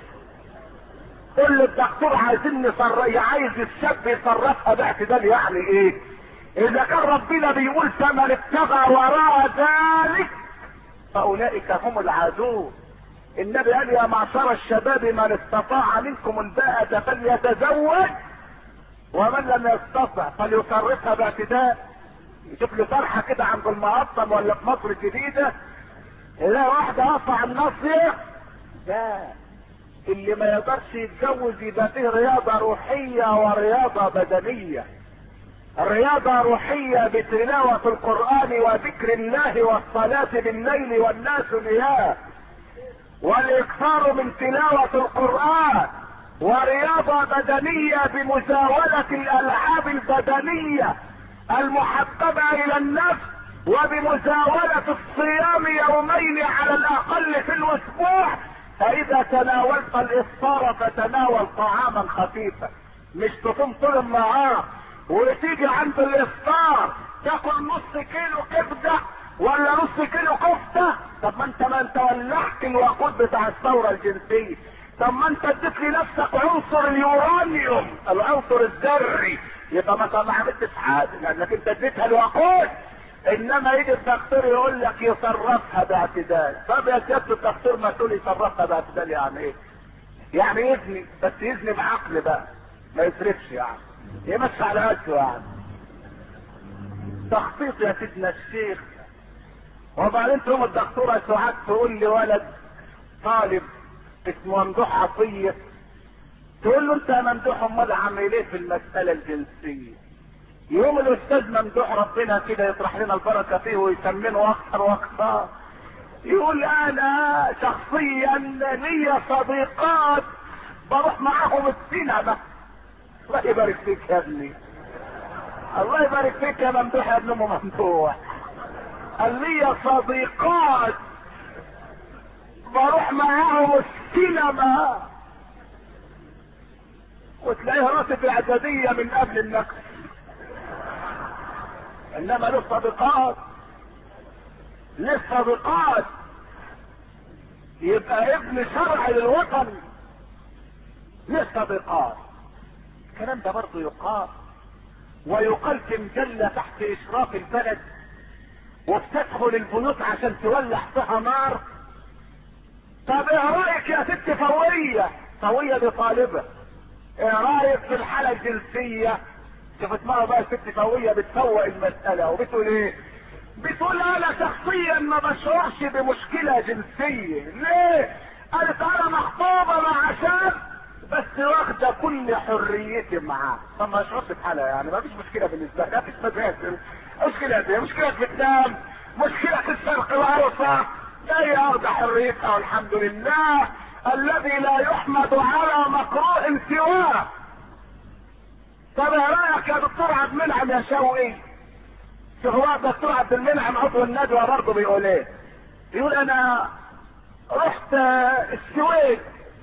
قول للدكتور عايزين نصرف، عايز الشاب يصرفها باعتدال يعني ايه؟ اذا كان ربنا بيقول فمن ابتغى وراء ذلك فاولئك هم العادون. النبي قال يا معشر الشباب من استطاع منكم الباءة فليتزوج ومن لم يستطع فليصرفها باعتدال. يشوف له طرحه كده عند المقطم ولا في مصر الجديدة اذا واحدة قطع النصية ده اللي ما يقدرش يتجوز يبقى فيه رياضة روحية ورياضة بدنية. الرياضة روحية بتلاوة القرآن وذكر الله والصلاة بالليل والناس نيام، والاكثار من تلاوة القرآن، ورياضة بدنية بمزاولة الالعاب البدنية المحببة الى النفس، وبمزاولة الصيام يومين على الاقل في الاسبوع. فاذا تناولت الافطار فتناول طعاما خفيفا، مش تصوم طول النهار وتيجي عند الافطار تاكل نص كيلو كبده ولا نص كيلو كفته؟ طب ما انت ما انت ولعت الوقود بتاع الثوره الجنسيه. طب ما انت اديت لنفسك عنصر اليورانيوم العنصر الذري، يبقى ما ما عملتش حاجه لانك انت اديتها الوقود. انما يجي الدكتور يقول لك يصرفها باعتدال. طب يا سياده الدكتور ما تقول يصرفها باعتدال يعني ايه؟ يعني يزني، بس يزني بعقل بقى، ما يسرفش يعني، يمشي على قده يعني. تخطيط يا سيدنا الشيخ. وبعدين تقوم الدكتوره سعاد تقول لي ولد طالب اسمه ممدوح عطيه، تقول له انت يا ممدوح امال عامل ايه في المساله الجنسيه؟ يوم الاستاذ ممدوح ربنا كده يطرح لنا البركه فيه ويسمنه اكثر واكثر، يقول انا شخصيا لي صديقات بروح معاهم السينما. الله يبارك فيك يا ابني، الله يبارك فيك يا ممدوح يا ابن ام ممدوح. قال لي صديقات بروح معاهم السينما، وتلاقيه راتب اعداديه من قبل النكس، انما له صديقات، له صديقات، يبقى ابن شرع للوطن، له صديقات. الكلام ده برضه يقال، ويقال في مجله تحت اشراف البلد، وبتدخل البيوت عشان تولع فيها نار. طب ايه رايك يا ست فويه؟ فويه دي طالبه، ايه رايك في الحاله الجنسيه؟ شوف اسمها بقى الست فويه بتفوق المساله وبتقول ايه؟ بتقول انا شخصيا ما بشعرش بمشكله جنسيه. ليه؟ قالت انا مخطوبه مع شاب بس واخده كل حريتي معاه، فما اشعرش بحالها يعني، ما فيش مشكله بالنسبه لي، ما فيش مشاكل. مشكله دي مشكله في الدم، مشكله في السرق العروسه، هي واخده حريتها والحمد لله الذي لا يحمد على مكروه سواه. طب ايه رايك يا دكتور عبد المنعم يا شوقي؟ شوف هو الدكتور عبد المنعم عضو الندوه برضه بيقول ايه؟ بيقول انا رحت السويد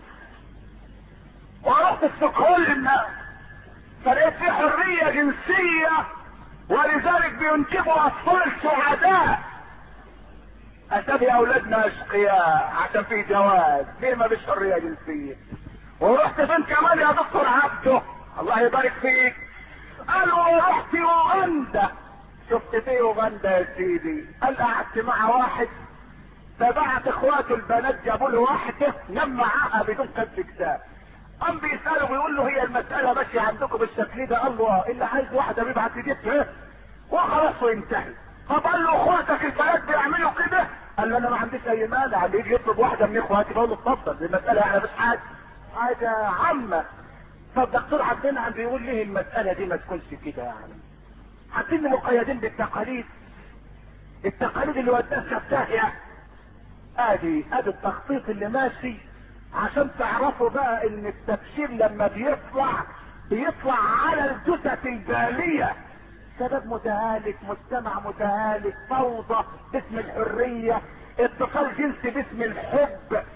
ورحت ستوكهولم، فلقيت في حريه جنسيه ولذلك بينجبوا اطفال سعداء. اتبي اولادنا اشقياء عشان في جواز، ليه ما فيش حريه جنسيه؟ ورحت فين كمان يا دكتور عبده؟ الله يبارك فيك. قالوا رحت اوغندا. شفت في اوغندا يا سيدي؟ قال قعدت مع واحد فبعت اخواته البنات جابوا له واحده نام معاها بدون كتب كتاب. قام بيساله بيقول له هي المساله ماشيه عندكم بالشكل ده؟ قال له اللي عايز واحده بيبعت يجيبها وخلاص وينتهي. طب قال له اخواتك البنات بيعملوا كده؟ قال له انا ما عنديش اي مانع، اللي يجي يطلب واحده من اخواتي بقول له اتفضل، دي المساله يعني مش حاجه حاجه عامه. فالدكتور عبد المنعم بيقول ليه المساله دي ما تكونش كده يعني؟ عارفين مقيدين بالتقاليد، التقاليد اللي ودتها في داهيه. ادي ادي التخطيط اللي ماشي عشان تعرفوا بقى ان التبشير لما بيطلع بيطلع على الجثث الباليه. شباب متهالك، مجتمع متهالك، فوضى باسم الحريه، اتصال جنسي باسم الحب،